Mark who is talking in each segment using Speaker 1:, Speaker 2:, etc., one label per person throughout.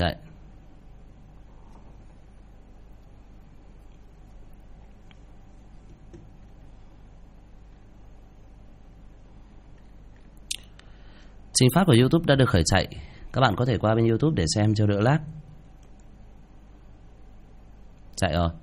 Speaker 1: chạy. Trình phát của YouTube đã được khởi chạy. Các bạn có thể qua bên YouTube để xem cho đỡ lag. Chạy rồi.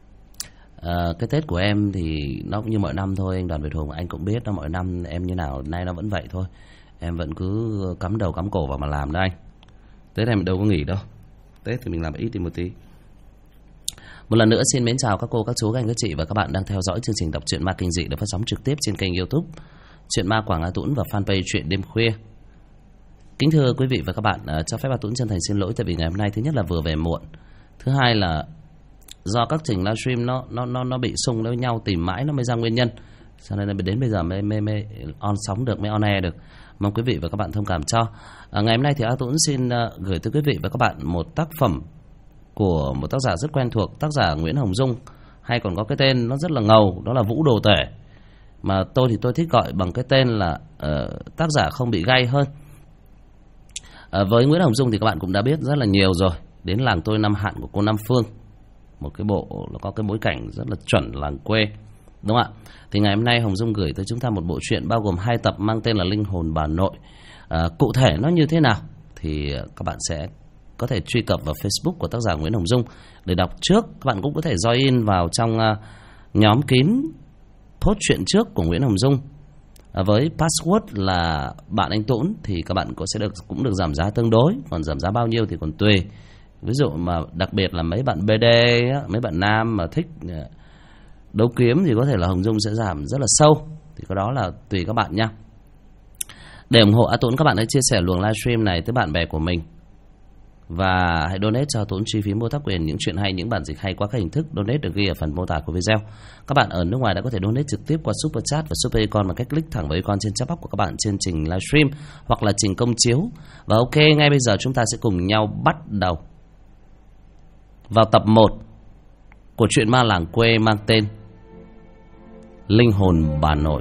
Speaker 1: Cái Tết của em thì nó cũng như mọi năm thôi. Anh Đoàn Việt Hùng, anh cũng biết nó mọi năm em như nào, nay nó vẫn vậy thôi. Em vẫn cứ cắm đầu cắm cổ vào mà làm đó anh. Tết em đâu có nghỉ đâu. Tết thì mình làm ít đi một tí. Một lần nữa xin mến chào các cô, các chú, các anh, các chị và các bạn đang theo dõi chương trình đọc truyện ma kinh dị được phát sóng trực tiếp trên kênh YouTube Truyện Ma Quảng A Tũng và fanpage Truyện Đêm Khuya. Kính thưa quý vị và các bạn, cho phép A Tũng chân thành xin lỗi tại vì ngày hôm nay thứ nhất là vừa về muộn, thứ hai là do các trình livestream nó bị xung với nhau, tìm mãi nó mới ra nguyên nhân, cho nên là đến bây giờ mới on sóng được, mới on air được. Mong quý vị và các bạn thông cảm cho. Ngày hôm nay thì A Tũng xin gửi tới quý vị và các bạn một tác phẩm của một tác giả rất quen thuộc, tác giả Nguyễn Hồng Dung, hay còn có cái tên nó rất là ngầu, đó là Vũ Đồ Tể, mà tôi thì tôi thích gọi bằng cái tên là tác giả không bị gay hơn. Với Nguyễn Hồng Dung thì các bạn cũng đã biết rất là nhiều rồi, đến Làng Tôi Năm Hạn của cô Nam Phương, một cái bộ nó có cái bối cảnh rất là chuẩn làng quê, đúng không ạ? Thì ngày hôm nay Hồng Dung gửi tới chúng ta một bộ truyện bao gồm 2 tập mang tên là Linh Hồn Bà Nội. Cụ thể nó như thế nào thì các bạn sẽ có thể truy cập vào Facebook của tác giả Nguyễn Hồng Dung để đọc trước. Các bạn cũng có thể join vào trong nhóm kín post chuyện trước của Nguyễn Hồng Dung với password là bạn anh Tũng, thì các bạn cũng được giảm giá tương đối, còn giảm giá bao nhiêu thì còn tùy. Ví dụ mà đặc biệt là mấy bạn BD, mấy bạn nam mà thích đấu kiếm thì có thể là Hồng Dung sẽ giảm rất là sâu, thì cái đó là tùy các bạn nha. Để ủng hộ A Tũng, các bạn hãy chia sẻ luồng livestream này tới bạn bè của mình và hãy donate cho Tũng chi phí mua tác quyền những chuyện hay, những bản dịch hay qua các hình thức. Donate được ghi ở phần mô tả của video. Các bạn ở nước ngoài đã có thể donate trực tiếp qua Super Chat và Super Icon bằng cách click thẳng vào icon trên chat box của các bạn trên trình livestream hoặc là trình công chiếu. Và ok, ngay bây giờ chúng ta sẽ cùng nhau bắt đầu vào tập 1 của truyện ma làng quê mang tên Linh Hồn Bà Nội.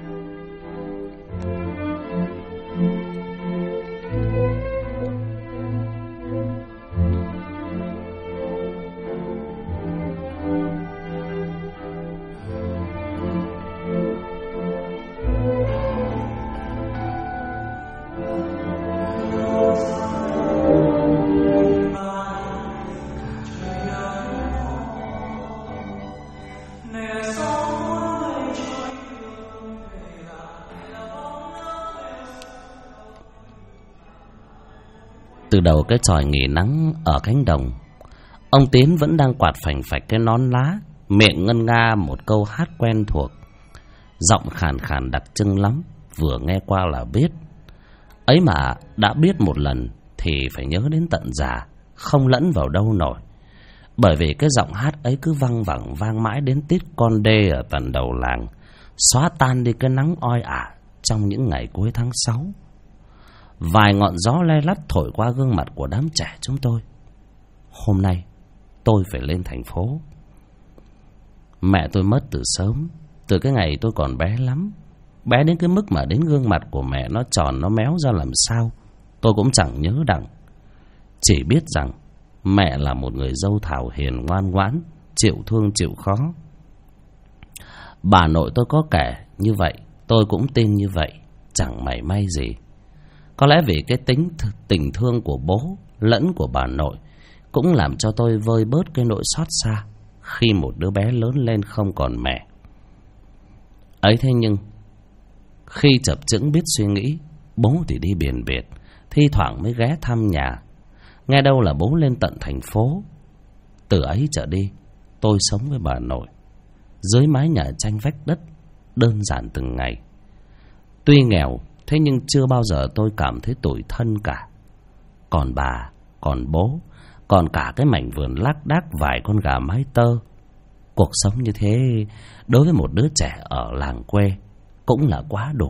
Speaker 1: Từ đầu cái chòi nghỉ nắng ở cánh đồng, ông Tiến vẫn đang quạt phành phạch cái nón lá, miệng ngân nga một câu hát quen thuộc, giọng khàn khàn đặc trưng lắm, vừa nghe qua là biết. Ấy mà đã biết một lần thì phải nhớ đến tận già, không lẫn vào đâu nổi. Bởi vì cái giọng hát ấy cứ văng vẳng vang mãi đến tít con đê ở tận đầu làng, xóa tan đi cái nắng oi ả trong những ngày cuối tháng 6. Vài ngọn gió le lắt thổi qua gương mặt của đám trẻ chúng tôi. Hôm nay tôi phải lên thành phố. Mẹ tôi mất từ sớm, từ cái ngày tôi còn bé lắm, bé đến cái mức mà đến gương mặt của mẹ nó tròn nó méo ra làm sao tôi cũng chẳng nhớ đặng. Chỉ biết rằng mẹ là một người dâu thảo hiền ngoan ngoãn, chịu thương chịu khó. Bà nội tôi có kể như vậy, tôi cũng tin như vậy, chẳng mảy may gì. Có lẽ vì cái tình thương của bố lẫn của bà nội cũng làm cho tôi vơi bớt cái nỗi xót xa khi một đứa bé lớn lên không còn mẹ. Ấy thế nhưng khi chập chững biết suy nghĩ, bố thì đi biển biệt, thi thoảng mới ghé thăm nhà. Nghe đâu là bố lên tận thành phố. Từ ấy trở đi, tôi sống với bà nội dưới mái nhà tranh vách đất, đơn giản từng ngày. Tuy nghèo, thế nhưng chưa bao giờ tôi cảm thấy tủi thân cả. Còn bà, còn bố, còn cả cái mảnh vườn lác đác vài con gà mái tơ. Cuộc sống như thế đối với một đứa trẻ ở làng quê cũng là quá đủ.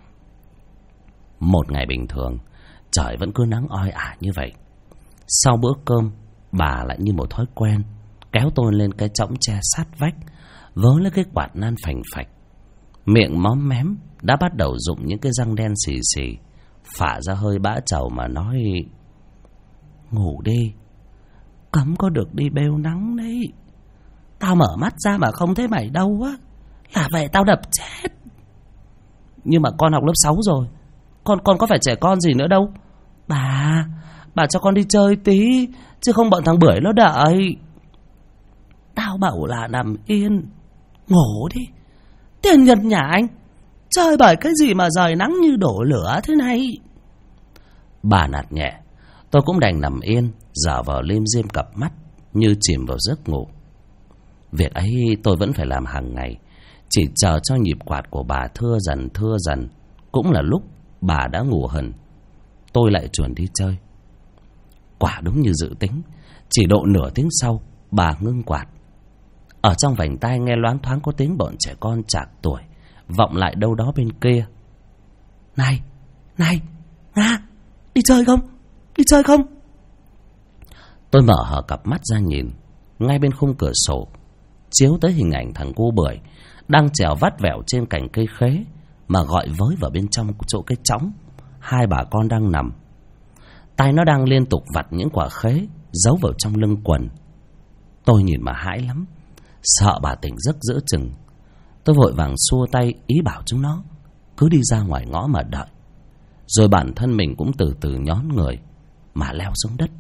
Speaker 1: Một ngày bình thường, trời vẫn cứ nắng oi ả như vậy. Sau bữa cơm, bà lại như một thói quen kéo tôi lên cái chõng tre sát vách, vớ lấy cái quạt nan phành phạch. Miệng móm mém đã bắt đầu rụng những cái răng đen xì xì, phả ra hơi bã trầu mà nói: Ngủ đi, cấm có được đi bêu nắng đấy. Tao mở mắt ra mà không thấy mày đâu á là về tao đập chết. Nhưng mà con học lớp 6 rồi, con có phải trẻ con gì nữa đâu. Bà cho con đi chơi tí, chứ không bọn thằng Bưởi nó đợi. Tao bảo là nằm yên, ngủ đi. Tiền nhân nhà anh chơi bởi cái gì mà trời nắng như đổ lửa thế này. Bà nạt nhẹ. Tôi cũng đành nằm yên, dở vào lim dim cặp mắt, như chìm vào giấc ngủ. Việc ấy tôi vẫn phải làm hàng ngày, chỉ chờ cho nhịp quạt của bà thưa dần. Cũng là lúc bà đã ngủ hẳn, tôi lại chuồn đi chơi. Quả đúng như dự tính, chỉ độ nửa tiếng sau bà ngưng quạt. Ở trong vành tai nghe loáng thoáng có tiếng bọn trẻ con chạc tuổi vọng lại đâu đó bên kia. Này Nga, đi chơi không? Tôi mở hở cặp mắt ra nhìn. Ngay bên khung cửa sổ chiếu tới hình ảnh thằng cu Bưởi đang trèo vắt vẻo trên cành cây khế mà gọi với vào bên trong chỗ cái chõng hai bà con đang nằm. Tay nó đang liên tục vặt những quả khế giấu vào trong lưng quần. Tôi nhìn mà hãi lắm, sợ bà tỉnh giấc giữa chừng. Tôi vội vàng xua tay ý bảo chúng nó cứ đi ra ngoài ngõ mà đợi. Rồi bản thân mình cũng từ từ nhón người mà leo xuống đất.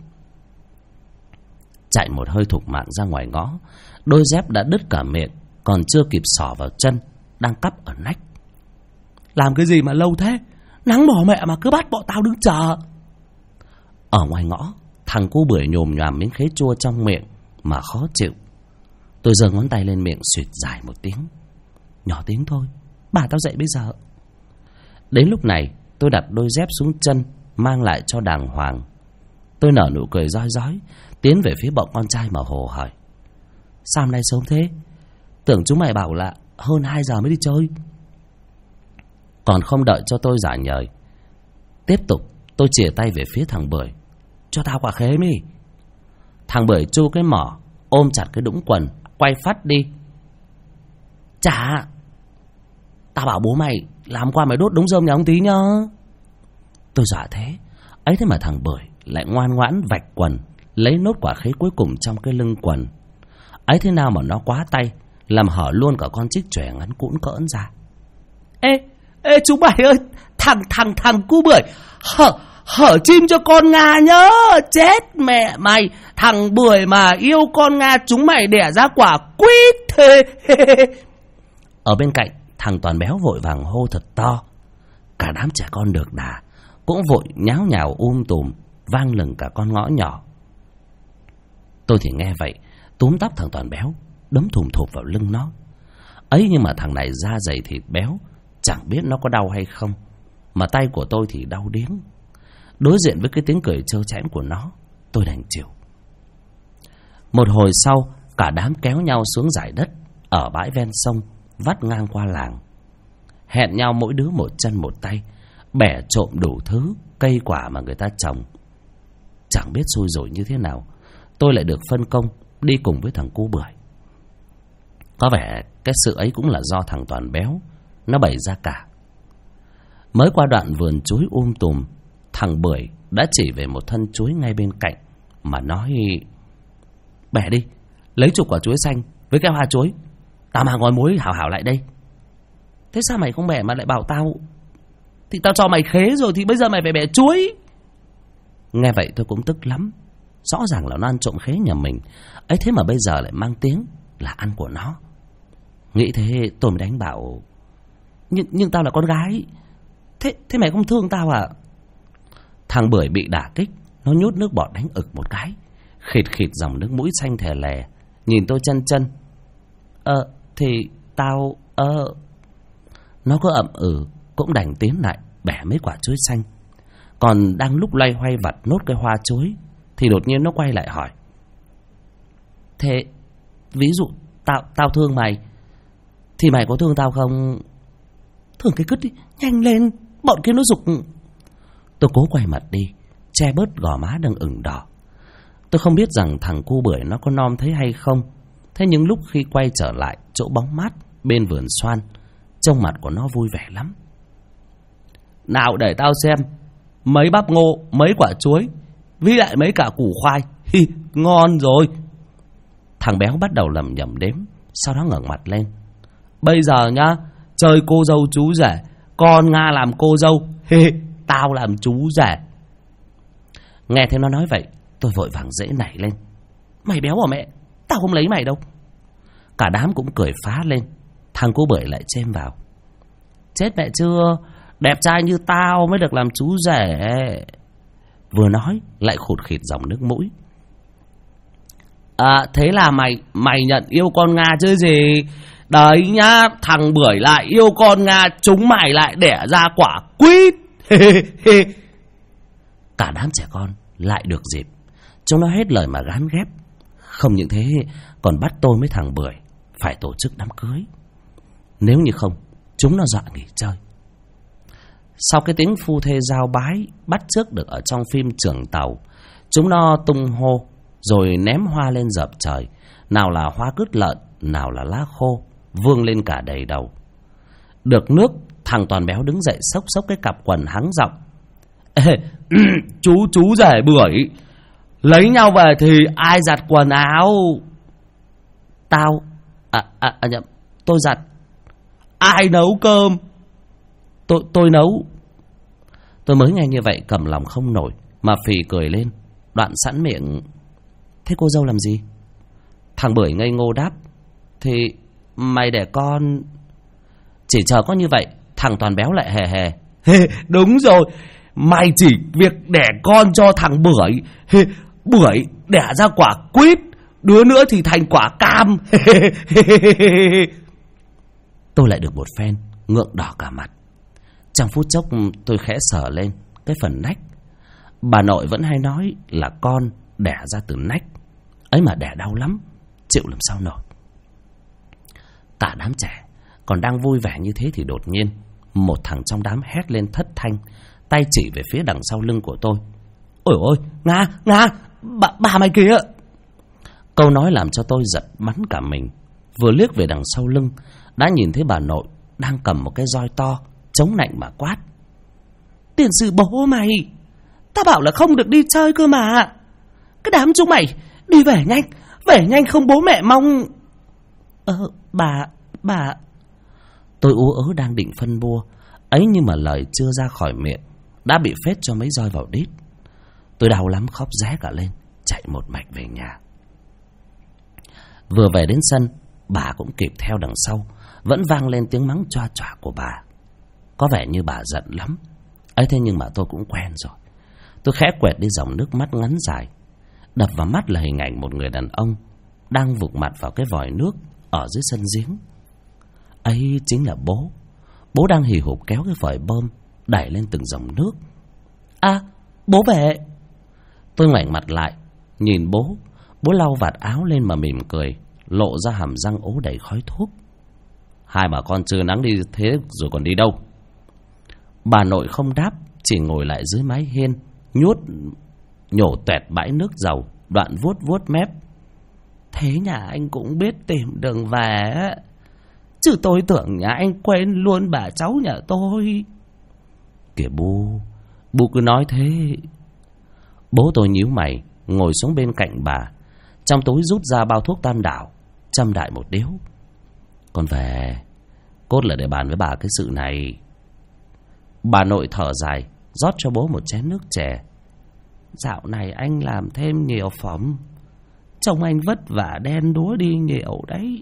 Speaker 1: Chạy một hơi thục mạng ra ngoài ngõ, đôi dép đã đứt cả miệng, còn chưa kịp xỏ vào chân đang cắp ở nách. Làm cái gì mà lâu thế? Nắng bỏ mẹ mà cứ bắt bọn tao đứng chờ. Ở ngoài ngõ, thằng cu Bưởi nhồm nhoàm miếng khế chua trong miệng mà khó chịu. Tôi giơ ngón tay lên miệng xuyệt dài một tiếng. Nhỏ tiếng thôi, bà tao dậy bây giờ. Đến lúc này tôi đặt đôi dép xuống chân, mang lại cho đàng hoàng. Tôi nở nụ cười rói rói, tiến về phía bọn con trai mà hồ hỏi: Sao hôm nay sớm thế? Tưởng chúng mày bảo là hơn 2 giờ mới đi chơi. Còn không đợi cho tôi giả nhời, tiếp tục tôi chìa tay về phía thằng Bưởi: Cho tao quả khế mi. Thằng Bưởi chu cái mỏ, ôm chặt cái đũng quần, quay phát đi. Chả, tao bảo bố mày làm qua mày đốt đống rơm nhà ông tí nhá. Tôi dọa thế, ấy thế mà thằng Bưởi lại ngoan ngoãn vạch quần, lấy nốt quả khế cuối cùng trong cái lưng quần. Ấy thế nào mà nó quá tay, làm hở luôn cả con chích chòe ngắn cũn cỡn ra. Ê chú mày ơi, thằng cu Bưởi hở chim cho con Nga nhớ. Chết mẹ mày, thằng Bưởi mà yêu con Nga chúng mày đẻ ra quả quýt thế. Ở bên cạnh, thằng Toàn Béo vội vàng hô thật to. Cả đám trẻ con được đà cũng vội nháo nhào tùm, vang lừng cả con ngõ nhỏ. Tôi thì nghe vậy, túm tóc thằng Toàn Béo, đấm thùm thụp vào lưng nó. Ấy nhưng mà thằng này da dày thịt béo, chẳng biết nó có đau hay không, mà tay của tôi thì đau điếng. Đối diện với cái tiếng cười trơ trẽn của nó, tôi đành chịu. Một hồi sau, cả đám kéo nhau xuống dải đất ở bãi ven sông vắt ngang qua làng, hẹn nhau mỗi đứa một chân một tay bẻ trộm đủ thứ cây quả mà người ta trồng. Chẳng biết xui rủi như thế nào, tôi lại được phân công đi cùng với thằng cu Bưởi. Có vẻ cái sự ấy cũng là do thằng Toàn Béo nó bày ra cả. Mới qua đoạn vườn chuối tùm, thằng Bưởi đã chỉ về một thân chuối ngay bên cạnh mà nói: Bẻ đi, lấy chục quả chuối xanh với cái hoa chuối, tao mang gói muối hảo hảo lại đây. Thế sao mày không bẻ mà lại bảo tao? Thì tao cho mày khế rồi thì bây giờ mày phải bẻ chuối. Nghe vậy tôi cũng tức lắm. Rõ ràng là nó ăn trộm khế nhà mình, ấy thế mà bây giờ lại mang tiếng là ăn của nó. Nghĩ thế tôi mới đánh bảo: Nhưng tao là con gái. Thế mày không thương tao à? Thằng Bưởi bị đả kích, nó nhốt nước bọt đánh ực một cái, khịt dòng nước mũi xanh thè lè, nhìn tôi chân. Thì tao Nó có ậm cũng đành tiến lại bẻ mấy quả chuối xanh. Còn đang lúc loay hoay vặt nốt cái hoa chuối thì đột nhiên nó quay lại hỏi: Thế ví dụ tao thương mày thì mày có thương tao không? Thương cái cứt đi, nhanh lên, bọn kia nó giục. Tôi cố quay mặt đi, che bớt gò má đang ửng đỏ. Tôi không biết rằng thằng cu Bưởi nó có nom thấy hay không. Thế nhưng lúc khi quay trở lại chỗ bóng mát bên vườn xoan, trông mặt của nó vui vẻ lắm. Nào để tao xem mấy bắp ngô, mấy quả chuối với lại mấy cả củ khoai. Ngon rồi. Thằng béo bắt đầu lẩm nhẩm đếm, sau đó ngẩng mặt lên. Bây giờ nhá, chơi cô dâu chú rể, con Nga làm cô dâu, tao làm chú rể. Nghe thấy nó nói vậy, tôi vội vàng dễ nảy lên. Mày béo à mẹ, tao không lấy mày đâu. Cả đám cũng cười phá lên. Thằng cô Bưởi lại chêm vào. Chết mẹ chưa, đẹp trai như tao mới được làm chú rể. Vừa nói lại khụt khịt dòng nước mũi. Thế là mày nhận yêu con Nga chứ gì. Đấy nhá, thằng Bưởi lại yêu con Nga, chúng mày lại đẻ ra quả quýt. Cả đám trẻ con lại được dịp. Chúng nó hết lời mà gán ghép. Không những thế, còn bắt tôi với thằng Bưởi phải tổ chức đám cưới. Nếu như không, chúng nó dọa nghỉ chơi. Sau cái tiếng phu thê giao bái bắt chước được ở trong phim Trưởng Tàu, chúng nó tung hô rồi ném hoa lên dợp trời. Nào là hoa cứt lợn, nào là lá khô, vương lên cả đầy đầu. Được nước, thằng Toàn béo đứng dậy xốc xốc cái cặp quần hắng giọng. Chú rể Bưởi, lấy nhau về thì ai giặt quần áo? Tao nhầm, tôi giặt. Ai nấu cơm? Tôi nấu. Tôi mới nghe như vậy cầm lòng không nổi mà phì cười lên, đoạn sẵn miệng. Thế cô dâu làm gì? Thằng Bưởi ngây ngô đáp. Thì mày đẻ con. Chỉ chờ có như vậy, thằng Toàn béo lại hề hề. Đúng rồi, mày chỉ việc đẻ con cho thằng Bưởi. Bưởi đẻ ra quả quýt, đứa nữa thì thành quả cam. Tôi lại được một phen ngượng đỏ cả mặt. Trong phút chốc tôi khẽ sờ lên cái phần nách. Bà nội vẫn hay nói là con đẻ ra từ nách. Ấy mà đẻ đau lắm, chịu làm sao nổi. Cả đám trẻ còn đang vui vẻ như thế thì đột nhiên một thằng trong đám hét lên thất thanh, tay chỉ về phía đằng sau lưng của tôi. Ôi ôi, Nga, bà mày kìa. Câu nói làm cho tôi giật bắn cả mình. Vừa liếc về đằng sau lưng đã nhìn thấy bà nội đang cầm một cái roi to chống nạnh mà quát. Tiền sư bố mày, ta bảo là không được đi chơi cơ mà. Cái đám chúng mày đi về nhanh không bố mẹ mong. Bà. Tôi ú ớ đang định phân bua ấy, nhưng mà lời chưa ra khỏi miệng đã bị phết cho mấy roi vào đít. Tôi đau lắm, khóc ré cả lên, chạy một mạch về nhà. Vừa về đến sân, bà cũng kịp theo đằng sau, vẫn vang lên tiếng mắng choa choa của bà. Có vẻ như bà giận lắm ấy, thế nhưng mà tôi cũng quen rồi. Tôi khẽ quẹt đi dòng nước mắt ngắn dài. Đập vào mắt là hình ảnh một người đàn ông đang vụt mặt vào cái vòi nước ở dưới sân giếng. Ấy chính là bố. Bố đang hì hục kéo cái vòi bơm đẩy lên từng dòng nước. Bố về. Tôi ngoảnh mặt lại nhìn bố. Bố lau vạt áo lên mà mỉm cười, lộ ra hàm răng ố đầy khói thuốc. Hai bà con trưa nắng đi thế rồi còn đi đâu? Bà nội không đáp, chỉ ngồi lại dưới mái hiên, nhổ toẹt bãi nước dầu, đoạn vuốt mép. Thế nhà anh cũng biết tìm đường về, chứ tôi tưởng nhà anh quên luôn bà cháu nhà tôi. Kìa bu cứ nói thế. Bố tôi nhíu mày, ngồi xuống bên cạnh bà, trong túi rút ra bao thuốc tam đảo, châm đại một điếu. Con về, cốt là để bàn với bà cái sự này. Bà nội thở dài, rót cho bố một chén nước chè. Dạo này anh làm thêm nhiều phẩm, trông anh vất vả đen đúa đi nhiều đấy.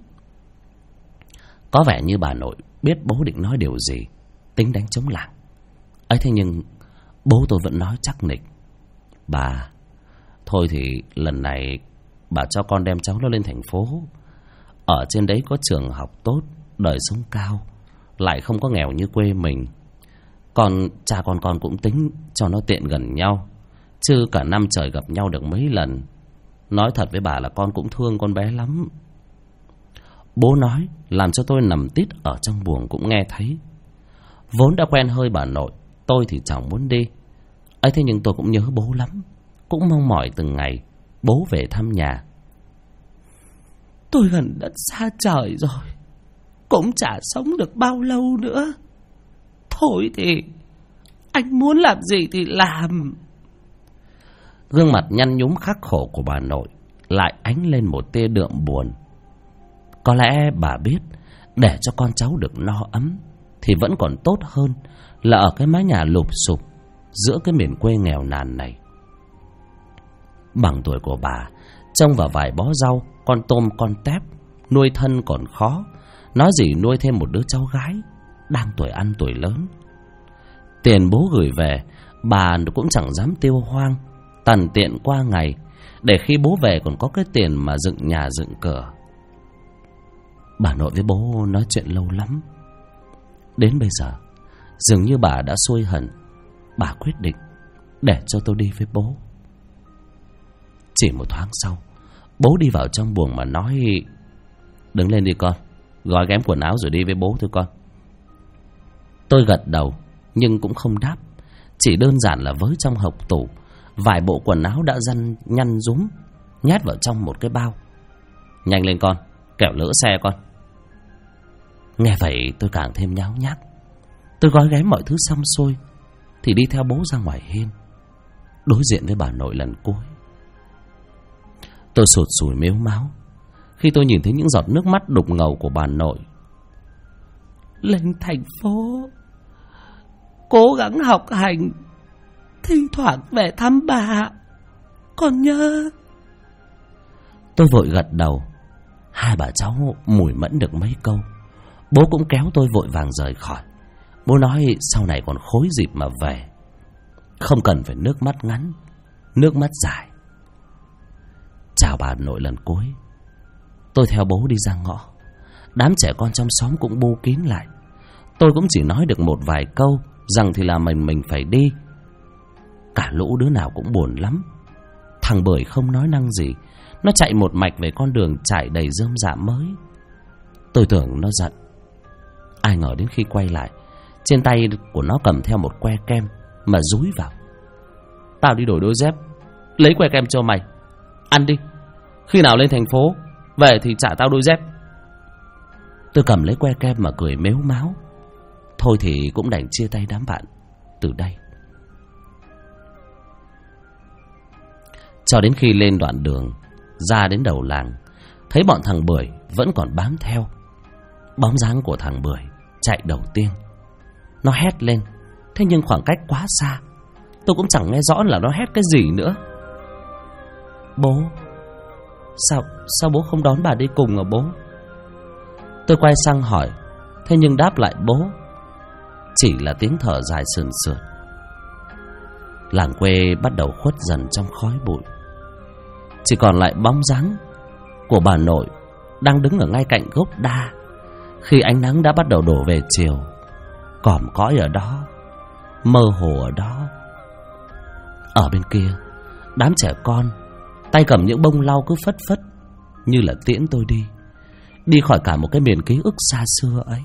Speaker 1: Có vẻ như bà nội biết bố định nói điều gì, tính đánh chống làng ấy. Thế nhưng bố tôi vẫn nói chắc nịch. Bà, thôi thì lần này bà cho con đem cháu nó lên thành phố. Ở trên đấy có trường học tốt, đời sống cao, lại không có nghèo như quê mình. Còn cha con cũng tính cho nó tiện gần nhau, chứ cả năm trời gặp nhau được mấy lần. Nói thật với bà là con cũng thương con bé lắm. Bố nói làm cho tôi nằm tít ở trong buồng cũng nghe thấy. Vốn đã quen hơi bà nội, tôi thì chẳng muốn đi ấy, thế nhưng tôi cũng nhớ bố lắm, cũng mong mỏi từng ngày bố về thăm nhà. Tôi gần đất xa trời rồi, cũng chả sống được bao lâu nữa. Thôi thì anh muốn làm gì thì làm. Gương mặt nhăn nhúm khắc khổ của bà nội lại ánh lên một tia đượm buồn. Có lẽ bà biết để cho con cháu được no ấm thì vẫn còn tốt hơn là ở cái mái nhà lụp xụp giữa cái miền quê nghèo nàn này. Bằng tuổi của bà, trông vào vài bó rau, con tôm, con tép, nuôi thân còn khó, nói gì nuôi thêm một đứa cháu gái đang tuổi ăn tuổi lớn. Tiền bố gửi về, bà cũng chẳng dám tiêu hoang, tằn tiện qua ngày, để khi bố về còn có cái tiền mà dựng nhà dựng cửa. Bà nội với bố nói chuyện lâu lắm. Đến bây giờ, dường như bà đã xuôi hẳn. Bà quyết định để cho tôi đi với bố. Chỉ một thoáng sau, bố đi vào trong buồng mà nói: "Đứng lên đi con, gói ghém quần áo rồi đi với bố thôi con." Tôi gật đầu nhưng cũng không đáp, chỉ đơn giản là với trong hộc tủ vài bộ quần áo đã nhăn rúm nhét vào trong một cái bao. "Nhanh lên con, kẻo lỡ xe con." Nghe vậy tôi càng thêm nháo nhác. Tôi gói ghém mọi thứ xong xuôi thì đi theo bố ra ngoài hiên, đối diện với bà nội lần cuối. Tôi sụt sùi mếu máo khi tôi nhìn thấy những giọt nước mắt đục ngầu của bà nội. "Lên thành phố, cố gắng học hành, thỉnh thoảng về thăm bà, con nhớ." Tôi vội gật đầu. Hai bà cháu mủi mẫn được mấy câu, bố cũng kéo tôi vội vàng rời khỏi. Bố nói sau này còn khối dịp mà về, không cần phải nước mắt ngắn, nước mắt dài. Chào bà nội lần cuối, tôi theo bố đi ra ngõ. Đám trẻ con trong xóm cũng bu kín lại. Tôi cũng chỉ nói được một vài câu rằng thì là mình phải đi. Cả lũ đứa nào cũng buồn lắm. Thằng Bưởi không nói năng gì, nó chạy một mạch về con đường trải đầy rơm rạ mới. Tôi tưởng nó giận, ai ngờ đến khi quay lại, trên tay của nó cầm theo một que kem mà dúi vào. "Tao đi đổi đôi dép, lấy que kem cho mày, ăn đi. Khi nào lên thành phố về thì trả tao đôi dép." Tôi cầm lấy que kem mà cười mếu máo. Thôi thì cũng đành chia tay đám bạn từ đây. Cho đến khi lên đoạn đường ra đến đầu làng, thấy bọn thằng Bưởi vẫn còn bám theo. Bóng dáng của thằng Bưởi chạy đầu tiên. Nó hét lên, thế nhưng khoảng cách quá xa, tôi cũng chẳng nghe rõ là nó hét cái gì nữa. "Bố, sao bố không đón bà đi cùng hả bố?" Tôi quay sang hỏi, thế nhưng đáp lại bố chỉ là tiếng thở dài sườn sượt. Làng quê bắt đầu khuất dần trong khói bụi, chỉ còn lại bóng dáng của bà nội đang đứng ở ngay cạnh gốc đa. Khi ánh nắng đã bắt đầu đổ về chiều, còm cõi ở đó, mơ hồ ở đó. Ở bên kia, đám trẻ con tay cầm những bông lau cứ phất phất như là tiễn tôi đi khỏi cả một cái miền ký ức xa xưa ấy.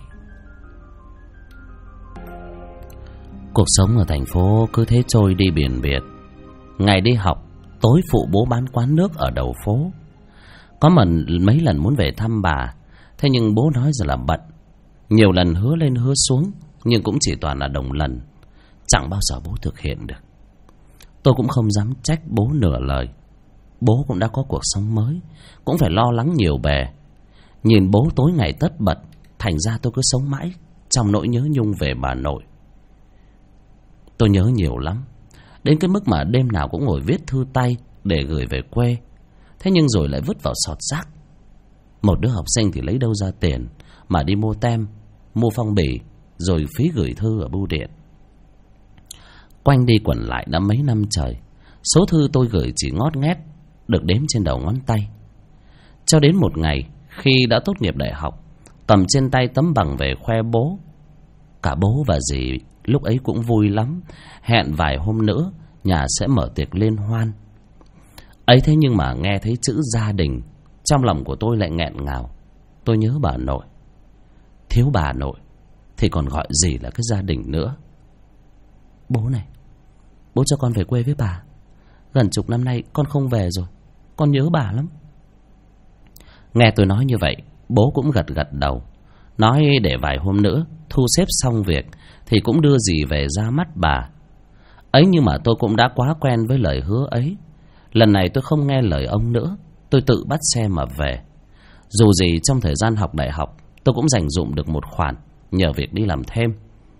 Speaker 1: Cuộc sống ở thành phố cứ thế trôi đi biển biệt. Ngày đi học, tối phụ bố bán quán nước ở đầu phố. Có mấy lần muốn về thăm bà, thế nhưng bố nói giờ là bận. Nhiều lần hứa lên hứa xuống, nhưng cũng chỉ toàn là đồng lần, chẳng bao giờ bố thực hiện được. Tôi cũng không dám trách bố nửa lời. Bố cũng đã có cuộc sống mới, cũng phải lo lắng nhiều bề. Nhìn bố tối ngày tất bật, thành ra tôi cứ sống mãi trong nỗi nhớ nhung về bà nội. Tôi nhớ nhiều lắm, đến cái mức mà đêm nào cũng ngồi viết thư tay để gửi về quê. Thế nhưng rồi lại vứt vào sọt rác. Một đứa học sinh thì lấy đâu ra tiền mà đi mua tem, mua phong bì, rồi phí gửi thư ở bưu điện. Quanh đi quẩn lại đã mấy năm trời, số thư tôi gửi chỉ ngót nghét được đếm trên đầu ngón tay. Cho đến một ngày, khi đã tốt nghiệp đại học, cầm trên tay tấm bằng về khoe bố. Cả bố và dì lúc ấy cũng vui lắm, hẹn vài hôm nữa nhà sẽ mở tiệc liên hoan. Ấy thế nhưng mà nghe thấy chữ gia đình, trong lòng của tôi lại nghẹn ngào. Tôi nhớ bà nội. Thiếu bà nội thì còn gọi gì là cái gia đình nữa. Bố này, bố cho con về quê với bà. Gần chục năm nay con không về rồi, con nhớ bà lắm. Nghe tôi nói như vậy, bố cũng gật gật đầu, nói để vài hôm nữa thu xếp xong việc thì cũng đưa dì về ra mắt bà. Ấy nhưng mà tôi cũng đã quá quen với lời hứa ấy, Lần này tôi không nghe lời ông nữa. Tôi tự bắt xe mà về. Dù gì trong thời gian học đại học, tôi cũng dành dụm được một khoản nhờ việc đi làm thêm.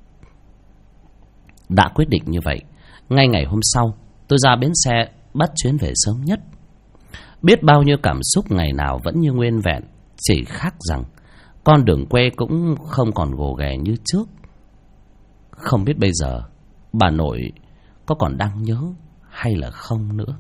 Speaker 1: Đã quyết định như vậy, ngay ngày hôm sau, tôi ra bến xe bắt chuyến về sớm nhất. Biết bao nhiêu cảm xúc ngày nào vẫn như nguyên vẹn, chỉ khác rằng con đường quê cũng không còn gồ ghề như trước. Không biết bây giờ bà nội có còn đang nhớ hay là không nữa.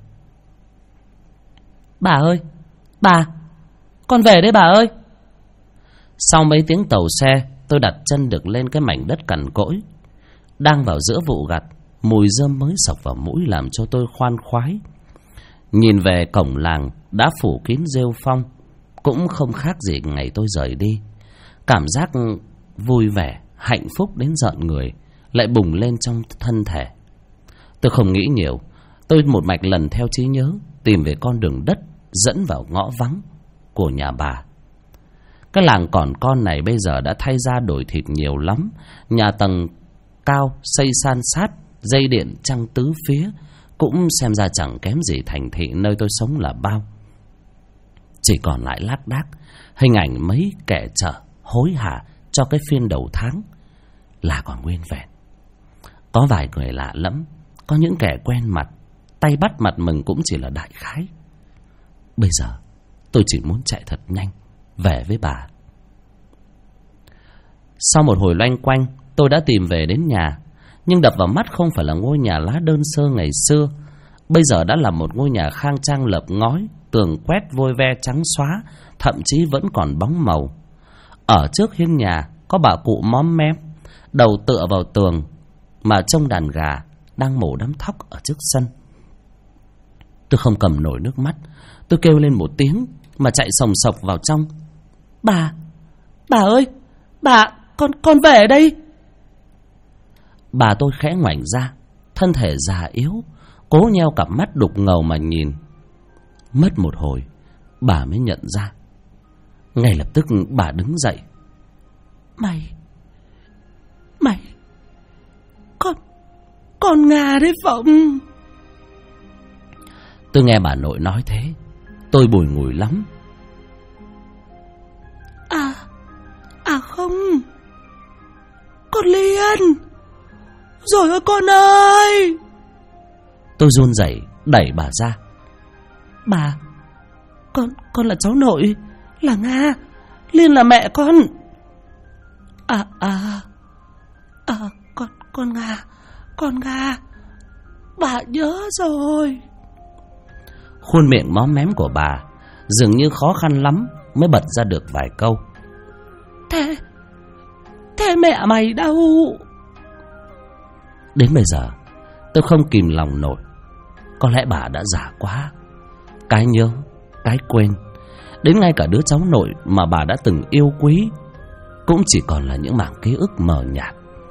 Speaker 1: Bà ơi, bà, con về đây bà ơi. Sau mấy tiếng tàu xe, tôi đặt chân được lên cái mảnh đất cằn cỗi. Đang vào giữa vụ gặt, mùi rơm mới xộc vào mũi làm cho tôi khoan khoái. Nhìn về cổng làng đã phủ kín rêu phong, cũng không khác gì ngày tôi rời đi. Cảm giác vui vẻ, hạnh phúc đến rợn người lại bùng lên trong thân thể. Tôi không nghĩ nhiều, tôi một mạch lần theo trí nhớ tìm về con đường đất dẫn vào ngõ vắng của nhà bà. Cái làng còn con này bây giờ đã thay ra đổi thịt nhiều lắm. Nhà tầng cao xây san sát, dây điện trăng tứ phía, cũng xem ra chẳng kém gì thành thị nơi tôi sống là bao. Chỉ còn lại lác đác hình ảnh mấy kẻ chợ hối hả cho cái phiên đầu tháng là còn nguyên vẹn. Có vài người lạ lẫm, có những kẻ quen mặt, tay bắt mặt mừng cũng chỉ là đại khái. Bây giờ tôi chỉ muốn chạy thật nhanh về với bà. Sau một hồi loanh quanh, tôi đã tìm về đến nhà. Nhưng đập vào mắt không phải là ngôi nhà lá đơn sơ ngày xưa. Bây giờ đã là một ngôi nhà khang trang lợp ngói, tường quét vôi ve trắng xóa, thậm chí vẫn còn bóng màu. Ở trước hiên nhà có bà cụ móm mém, đầu tựa vào tường mà trông đàn gà đang mổ đám thóc ở trước sân. Tôi không cầm nổi nước mắt, tôi kêu lên một tiếng mà chạy sồng sộc vào trong. Bà ơi, bà, con về đây. Bà tôi khẽ ngoảnh ra, thân thể già yếu, cố nheo cặp mắt đục ngầu mà nhìn. Mất một hồi, bà mới nhận ra. Ngay lập tức bà đứng dậy. Mày, con Nga đấy Phụng. Tôi nghe bà nội nói thế, tôi bùi ngùi lắm. À không, con Liên. Rồi ơi con ơi. Tôi run rẩy đẩy bà ra. Bà, con là cháu nội, là Nga. Liên là mẹ con. Con Nga, bà nhớ rồi. Khuôn miệng móm mém của bà dường như khó khăn lắm mới bật ra được vài câu. Thế mẹ mày đâu? Đến bây giờ tôi không kìm lòng nổi. Có lẽ bà đã già quá, cái nhớ, cái quên. Đến ngay cả đứa cháu nội mà bà đã từng yêu quý cũng chỉ còn là những mảng ký ức mờ nhạt.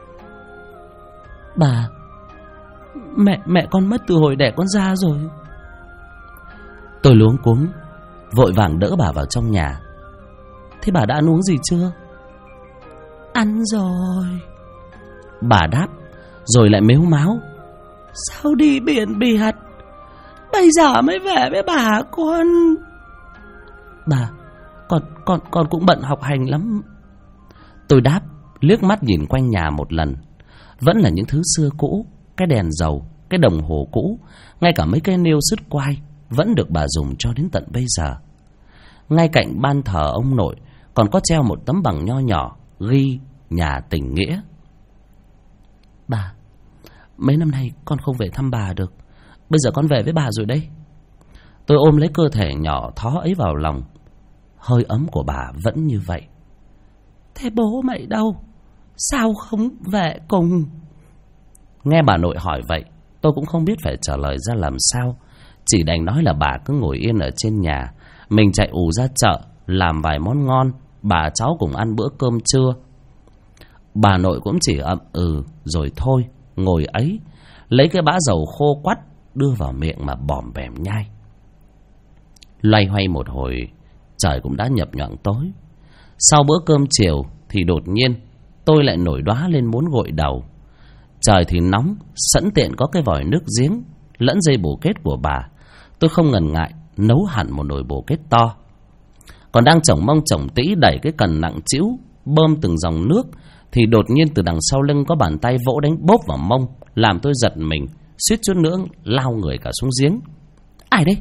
Speaker 1: Bà, mẹ con mất từ hồi đẻ con ra rồi. Tôi luống cuống vội vàng đỡ bà vào trong nhà. Thế bà đã ăn uống gì chưa? Ăn rồi, bà đáp, rồi lại mếu máo. Sao đi biển biệt, bây giờ mới về với bà con? Bà, con cũng bận học hành lắm. Tôi đáp, liếc mắt nhìn quanh nhà một lần. Vẫn là những thứ xưa cũ, cái đèn dầu, cái đồng hồ cũ, ngay cả mấy cái nêu sứt quai vẫn được bà dùng cho đến tận bây giờ. Ngay cạnh ban thờ ông nội còn có treo một tấm bằng nho nhỏ ghi nhà tình nghĩa. Bà, mấy năm nay con không về thăm bà được. Bây giờ con về với bà rồi đây. Tôi ôm lấy cơ thể nhỏ thó ấy vào lòng. Hơi ấm của bà vẫn như vậy. Thế bố mày đâu? Sao không về cùng? Nghe bà nội hỏi vậy, tôi cũng không biết phải trả lời ra làm sao. Chỉ đành nói là bà cứ ngồi yên ở trên nhà, mình chạy ù ra chợ làm vài món ngon, bà cháu cùng ăn bữa cơm trưa. Bà nội cũng chỉ ậm ừ rồi thôi, ngồi ấy lấy cái bã dầu khô quắt đưa vào miệng mà bòm bèm nhai. Loay hoay một hồi, trời cũng đã nhập nhoạng tối. Sau bữa cơm chiều thì đột nhiên tôi lại nổi đoá lên muốn gội đầu. Trời thì nóng, sẵn tiện có cái vòi nước giếng lẫn dây bổ kết của bà, tôi không ngần ngại nấu hẳn một nồi bồ kết to. Còn đang chổng mông chổng tĩ đẩy cái cần nặng trĩu bơm từng dòng nước, thì đột nhiên từ đằng sau lưng có bàn tay vỗ đánh bốp vào mông, làm tôi giật mình, suýt chút nữa lao người cả xuống giếng. Ai đấy?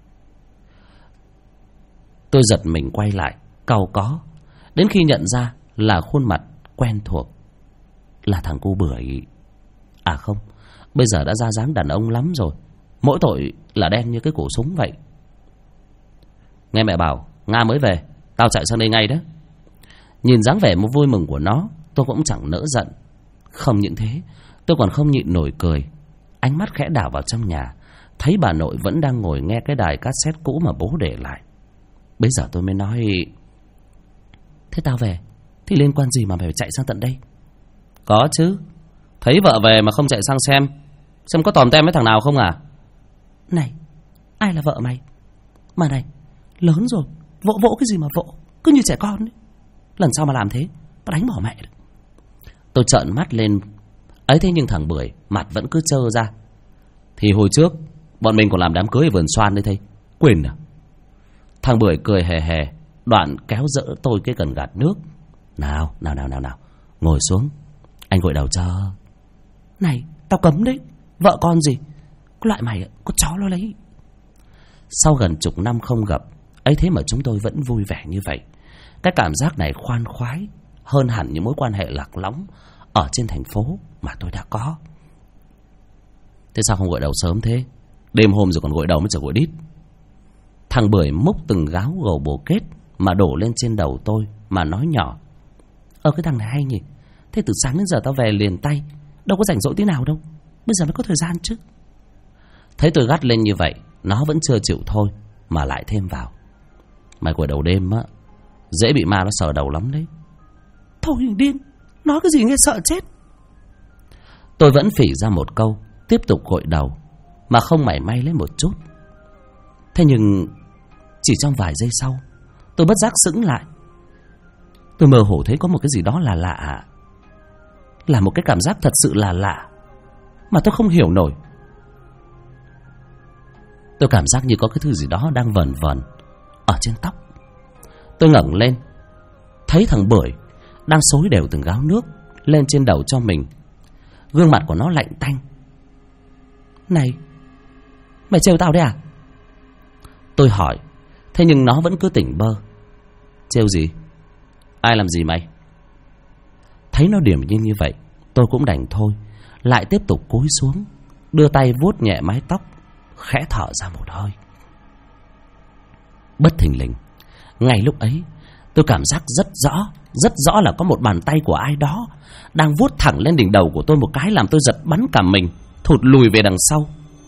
Speaker 1: Tôi giật mình quay lại, cau có, đến khi nhận ra là khuôn mặt quen thuộc, là thằng cu Bưởi. À không, bây giờ đã ra dáng đàn ông lắm rồi, mỗi tội là đen như cái cổ súng vậy. Nghe mẹ bảo Nga mới về, tao chạy sang đây ngay đó. Nhìn dáng vẻ một vui mừng của nó, tôi cũng chẳng nỡ giận. Không những thế, tôi còn không nhịn nổi cười. Ánh mắt khẽ đảo vào trong nhà, thấy bà nội vẫn đang ngồi nghe cái đài cassette cũ mà bố để lại. Bây giờ tôi mới nói: thế tao về thì liên quan gì mà mày phải chạy sang tận đây? Có chứ, thấy vợ về mà không chạy sang xem có tòm tem với thằng nào không à? Này, ai là vợ mày? Mà này, lớn rồi, vỗ vỗ cái gì mà vỗ, cứ như trẻ con ấy. Lần sau mà làm thế, tao đánh bỏ mẹ được. Tôi trợn mắt lên. Ấy thế nhưng thằng Bưởi mặt vẫn cứ trơ ra. Thì hồi trước bọn mình còn làm đám cưới ở vườn xoan đấy thầy, quên à? Thằng Bưởi cười hề hề, đoạn kéo dỡ tôi cái cần gạt nước. Nào, ngồi xuống, anh gội đầu cho. Này, tao cấm đấy, vợ con gì, có loại mày có chó nó lấy. Sau gần chục năm không gặp, ấy thế mà chúng tôi vẫn vui vẻ như vậy. Cái cảm giác này khoan khoái hơn hẳn những mối quan hệ lạc lõng ở trên thành phố mà tôi đã có. Thế sao không gội đầu sớm thế? Đêm hôm rồi còn gội đầu mới chả gội đít. Thằng Bưởi múc từng gáo gầu bồ kết mà đổ lên trên đầu tôi mà nói nhỏ: cái thằng này hay nhỉ, thế từ sáng đến giờ tao về liền tay, đâu có rảnh rỗi tí nào đâu, bây giờ mới có thời gian chứ. Thấy tôi gắt lên như vậy, nó vẫn chưa chịu thôi mà lại thêm vào: mày gội đầu đêm á, dễ bị ma nó sờ đầu lắm đấy. Thôi điên, nói cái gì nghe sợ chết. Tôi vẫn phỉ ra một câu, tiếp tục gội đầu mà không mảy may lấy một chút. Thế nhưng chỉ trong vài giây sau, tôi bất giác sững lại. Tôi mơ hồ thấy có một cái gì đó là lạ, là một cái cảm giác thật sự là lạ mà tôi không hiểu nổi. Tôi cảm giác như có cái thứ gì đó đang vần vần ở trên tóc. Tôi ngẩng lên, thấy thằng Bưởi đang xối đều từng gáo nước lên trên đầu cho mình. Gương mặt của nó lạnh tanh. Này, mày trêu tao đấy à? Tôi hỏi, thế nhưng nó vẫn cứ tỉnh bơ. Trêu gì? Ai làm gì mày? Thấy nó điềm nhiên như vậy, tôi cũng đành thôi, lại tiếp tục cúi xuống, đưa tay vuốt nhẹ mái tóc, khẽ thở ra một hơi. Bất thình lình, ngay lúc ấy, tôi cảm giác rất rõ là có một bàn tay của ai đó đang vuốt thẳng lên đỉnh đầu của tôi một cái, làm tôi giật bắn cả mình, thụt lùi về đằng sau.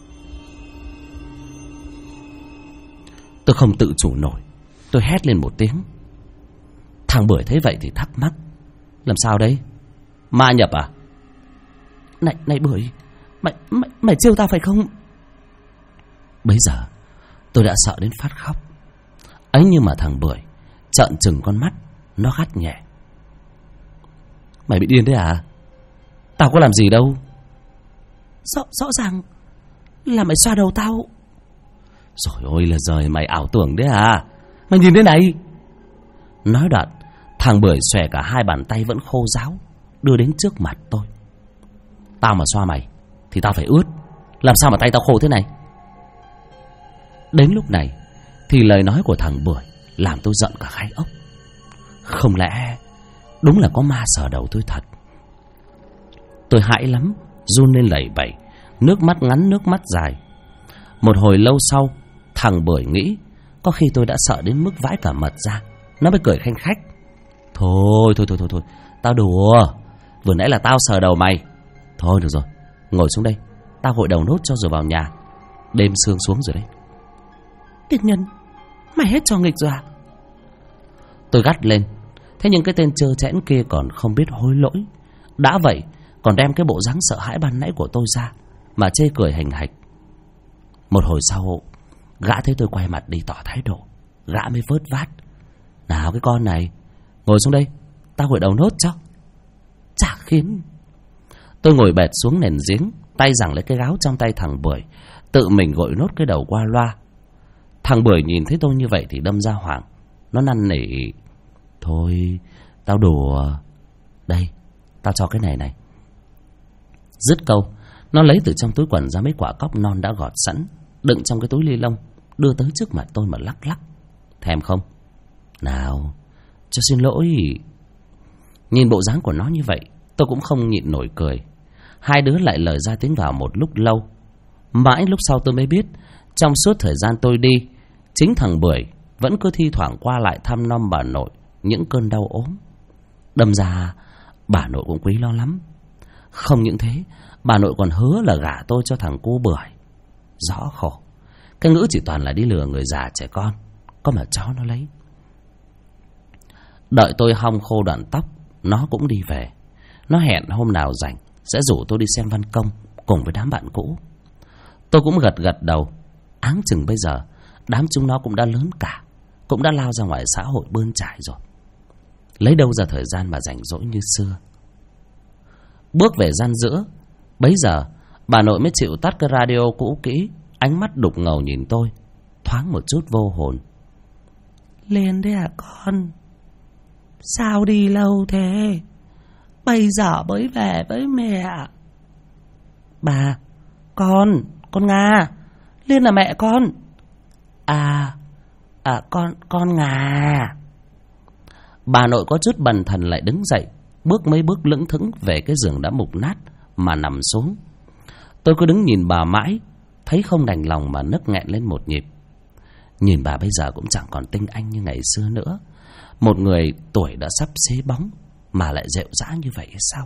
Speaker 1: Tôi không tự chủ nổi, tôi hét lên một tiếng. Thằng Bưởi thấy vậy thì thắc mắc: làm sao đấy? Ma nhập à? Này Bưởi, mày trêu tao phải không? Bấy giờ tôi đã sợ đến phát khóc. Ấy nhưng mà thằng Bưởi trợn trừng con mắt, nó gắt nhẹ: mày bị điên đấy à? Tao có làm gì đâu. Rõ ràng là mày xoa đầu tao. Rồi ôi là giời, mày ảo tưởng đấy à? Mày nhìn thế này. Nói đoạn, thằng Bưởi xòe cả hai bàn tay vẫn khô ráo đưa đến trước mặt tôi. Tao mà xoa mày thì tao phải ướt, làm sao mà tay tao khô thế này? Đến lúc này thì lời nói của thằng Bưởi làm tôi giận cả gai ốc. Không lẽ đúng là có ma sờ đầu tôi thật? Tôi hãi lắm, run lên lẩy bẩy, nước mắt ngắn nước mắt dài. Một hồi lâu sau, thằng Bưởi nghĩ có khi tôi đã sợ đến mức vãi cả mật ra, nó mới cười khanh khách: Thôi, tao đùa, vừa nãy là tao sờ đầu mày. Thôi được rồi, ngồi xuống đây, tao gội đầu nốt cho rồi vào nhà. Đêm sương xuống rồi đấy. Tiết Nhân, mày hết trò nghịch rồi à? Tôi gắt lên. Thế nhưng cái tên trơ trẽn kia còn không biết hối lỗi. Đã vậy còn đem cái bộ dáng sợ hãi ban nãy của tôi ra mà chê cười hành hạch. Một hồi sau, gã thấy tôi quay mặt đi tỏ thái độ, gã mới vớt vát: nào cái con này, ngồi xuống đây, tao gội đầu nốt cho. Chả khiến. Tôi ngồi bệt xuống nền giếng, tay giằng lấy cái gáo trong tay thằng Bưởi, tự mình gội nốt cái đầu qua loa. Thằng Bưởi nhìn thấy tôi như vậy thì đâm ra hoảng. Nó năn nỉ: thôi tao đùa. Đây, tao cho cái này này. Dứt câu, nó lấy từ trong túi quần ra mấy quả cóc non đã gọt sẵn, đựng trong cái túi ni lông, đưa tới trước mặt tôi mà lắc lắc. Thèm không? Nào, cho xin lỗi. Nhìn bộ dáng của nó như vậy, tôi cũng không nhịn nổi cười. Hai đứa lại lời ra tiếng vào một lúc lâu. Mãi lúc sau tôi mới biết, trong suốt thời gian tôi đi, chính thằng Bưởi vẫn cứ thi thoảng qua lại thăm nom bà nội những cơn đau ốm. Đâm ra bà nội cũng quý lo lắm. Không những thế, bà nội còn hứa là gả tôi cho thằng cu Bưởi. Rõ khổ, cái ngữ chỉ toàn là đi lừa người già trẻ con, có mà chó nó lấy. Đợi tôi hong khô đoạn tóc, nó cũng đi về. Nó hẹn hôm nào rảnh sẽ rủ tôi đi xem văn công cùng với đám bạn cũ. Tôi cũng gật gật đầu. Áng chừng bây giờ đám chúng nó cũng đã lớn cả, cũng đã lao ra ngoài xã hội bươn trải rồi, lấy đâu ra thời gian mà rảnh rỗi như xưa. Bước về gian giữa, bấy giờ bà nội mới chịu tắt cái radio cũ kỹ, ánh mắt đục ngầu nhìn tôi, thoáng một chút vô hồn. Lên đấy à con? Sao đi lâu thế? Bây giờ mới về với mẹ. Bà, con Nga, Liên là mẹ con. Con Nga. Bà nội có chút bần thần lại đứng dậy, bước mấy bước lững thững về cái giường đã mục nát mà nằm xuống. Tôi cứ đứng nhìn bà mãi, thấy không đành lòng mà nức nghẹn lên một nhịp. Nhìn bà bây giờ cũng chẳng còn tinh anh như ngày xưa nữa. Một người tuổi đã sắp xế bóng mà lại rệu rã như vậy sao?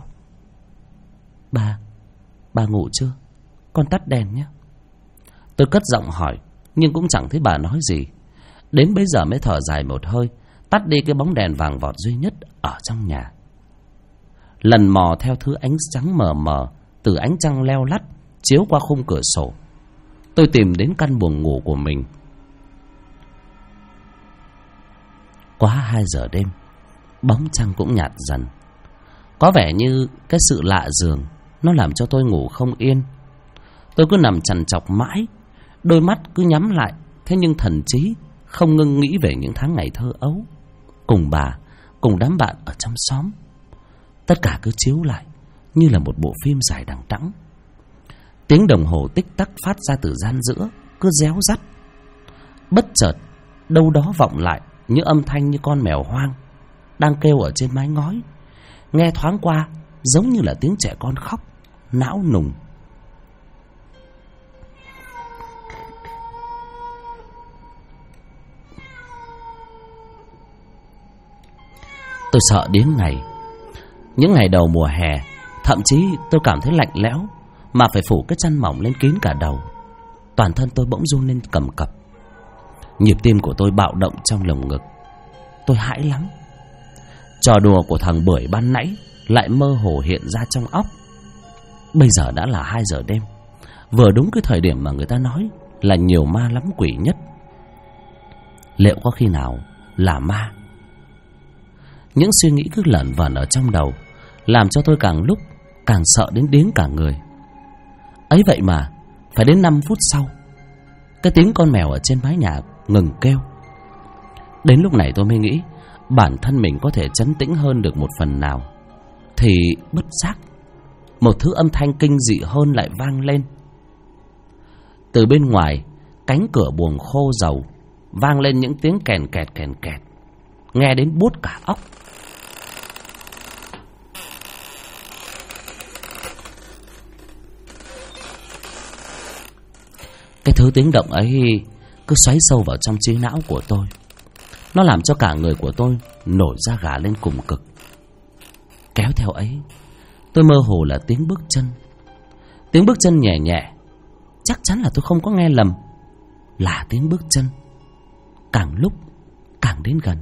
Speaker 1: Bà ngủ chưa? Con tắt đèn nhé. Tôi cất giọng hỏi, nhưng cũng chẳng thấy bà nói gì. Đến bây giờ mới thở dài một hơi, tắt đi cái bóng đèn vàng vọt duy nhất ở trong nhà. Lần mò theo thứ ánh trắng mờ mờ từ ánh trăng leo lắt chiếu qua khung cửa sổ, tôi tìm đến căn buồng ngủ của mình. Quá 2 giờ đêm, bóng trăng cũng nhạt dần. Có vẻ như cái sự lạ giường nó làm cho tôi ngủ không yên. Tôi cứ nằm trằn trọc mãi, đôi mắt cứ nhắm lại, thế nhưng thần trí không ngưng nghĩ về những tháng ngày thơ ấu, cùng bà, cùng đám bạn ở trong xóm. Tất cả cứ chiếu lại như là một bộ phim dài đằng đẵng. Tiếng đồng hồ tích tắc phát ra từ gian giữa cứ réo rắt. Bất chợt đâu đó vọng lại những âm thanh như con mèo hoang đang kêu ở trên mái ngói, nghe thoáng qua giống như là tiếng trẻ con khóc não nùng. Tôi sợ đến ngày, những ngày đầu mùa hè, thậm chí tôi cảm thấy lạnh lẽo mà phải phủ cái chăn mỏng lên kín cả đầu. Toàn thân tôi bỗng run lên cầm cập. Nhịp tim của tôi bạo động trong lồng ngực. Tôi hãi lắm. Trò đùa của thằng Bưởi ban nãy lại mơ hồ hiện ra trong óc. Bây giờ đã là 2 giờ đêm, vừa đúng cái thời điểm mà người ta nói là nhiều ma lắm quỷ nhất. Liệu có khi nào là ma? Những suy nghĩ cứ lẩn vẩn ở trong đầu, làm cho tôi càng lúc càng sợ đến điếng cả người. Ấy vậy mà phải đến 5 phút sau, cái tiếng con mèo ở trên mái nhà ngừng kêu. Đến lúc này tôi mới nghĩ bản thân mình có thể trấn tĩnh hơn được một phần nào, thì bất giác một thứ âm thanh kinh dị hơn lại vang lên. Từ bên ngoài cánh cửa buồng khô dầu vang lên những tiếng kèn kẹt, nghe đến buốt cả óc. Cái thứ tiếng động ấy cứ xoáy sâu vào trong trí não của tôi. Nó làm cho cả người của tôi nổi da gà lên cùng cực. Kéo theo ấy, tôi mơ hồ là tiếng bước chân. Tiếng bước chân nhẹ nhẹ. Chắc chắn là tôi không có nghe lầm, là tiếng bước chân. Càng lúc càng đến gần.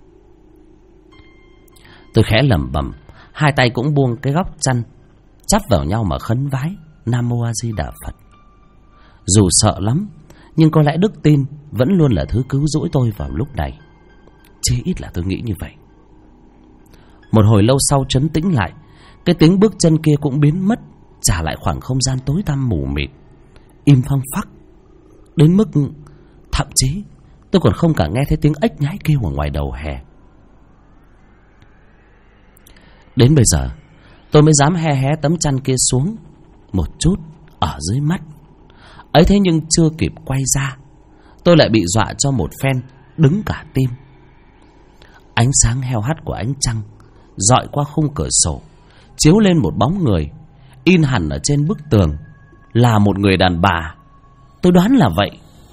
Speaker 1: Tôi khẽ lẩm bẩm, hai tay cũng buông cái góc chăn, chắp vào nhau mà khấn vái Nam Mô A Di Đà Phật. Dù sợ lắm, nhưng có lẽ đức tin vẫn luôn là thứ cứu rỗi tôi vào lúc này. Chí ít là tôi nghĩ như vậy. Một hồi lâu sau trấn tĩnh lại, cái tiếng bước chân kia cũng biến mất, trả lại khoảng không gian tối tăm mù mịt, im phăng phắc Đến mức thậm chí tôi còn không cả nghe thấy tiếng ếch nhái kêu ở ngoài đầu hè. Đến bây giờ tôi mới dám hé tấm chăn kia xuống một chút ở dưới mắt. Ấy thế nhưng chưa kịp quay ra, tôi lại bị dọa cho một phen đứng cả tim. Ánh sáng heo hắt của ánh trăng dọi qua khung cửa sổ, chiếu lên một bóng người in hẳn ở trên bức tường, là một người đàn bà. Tôi đoán là vậy.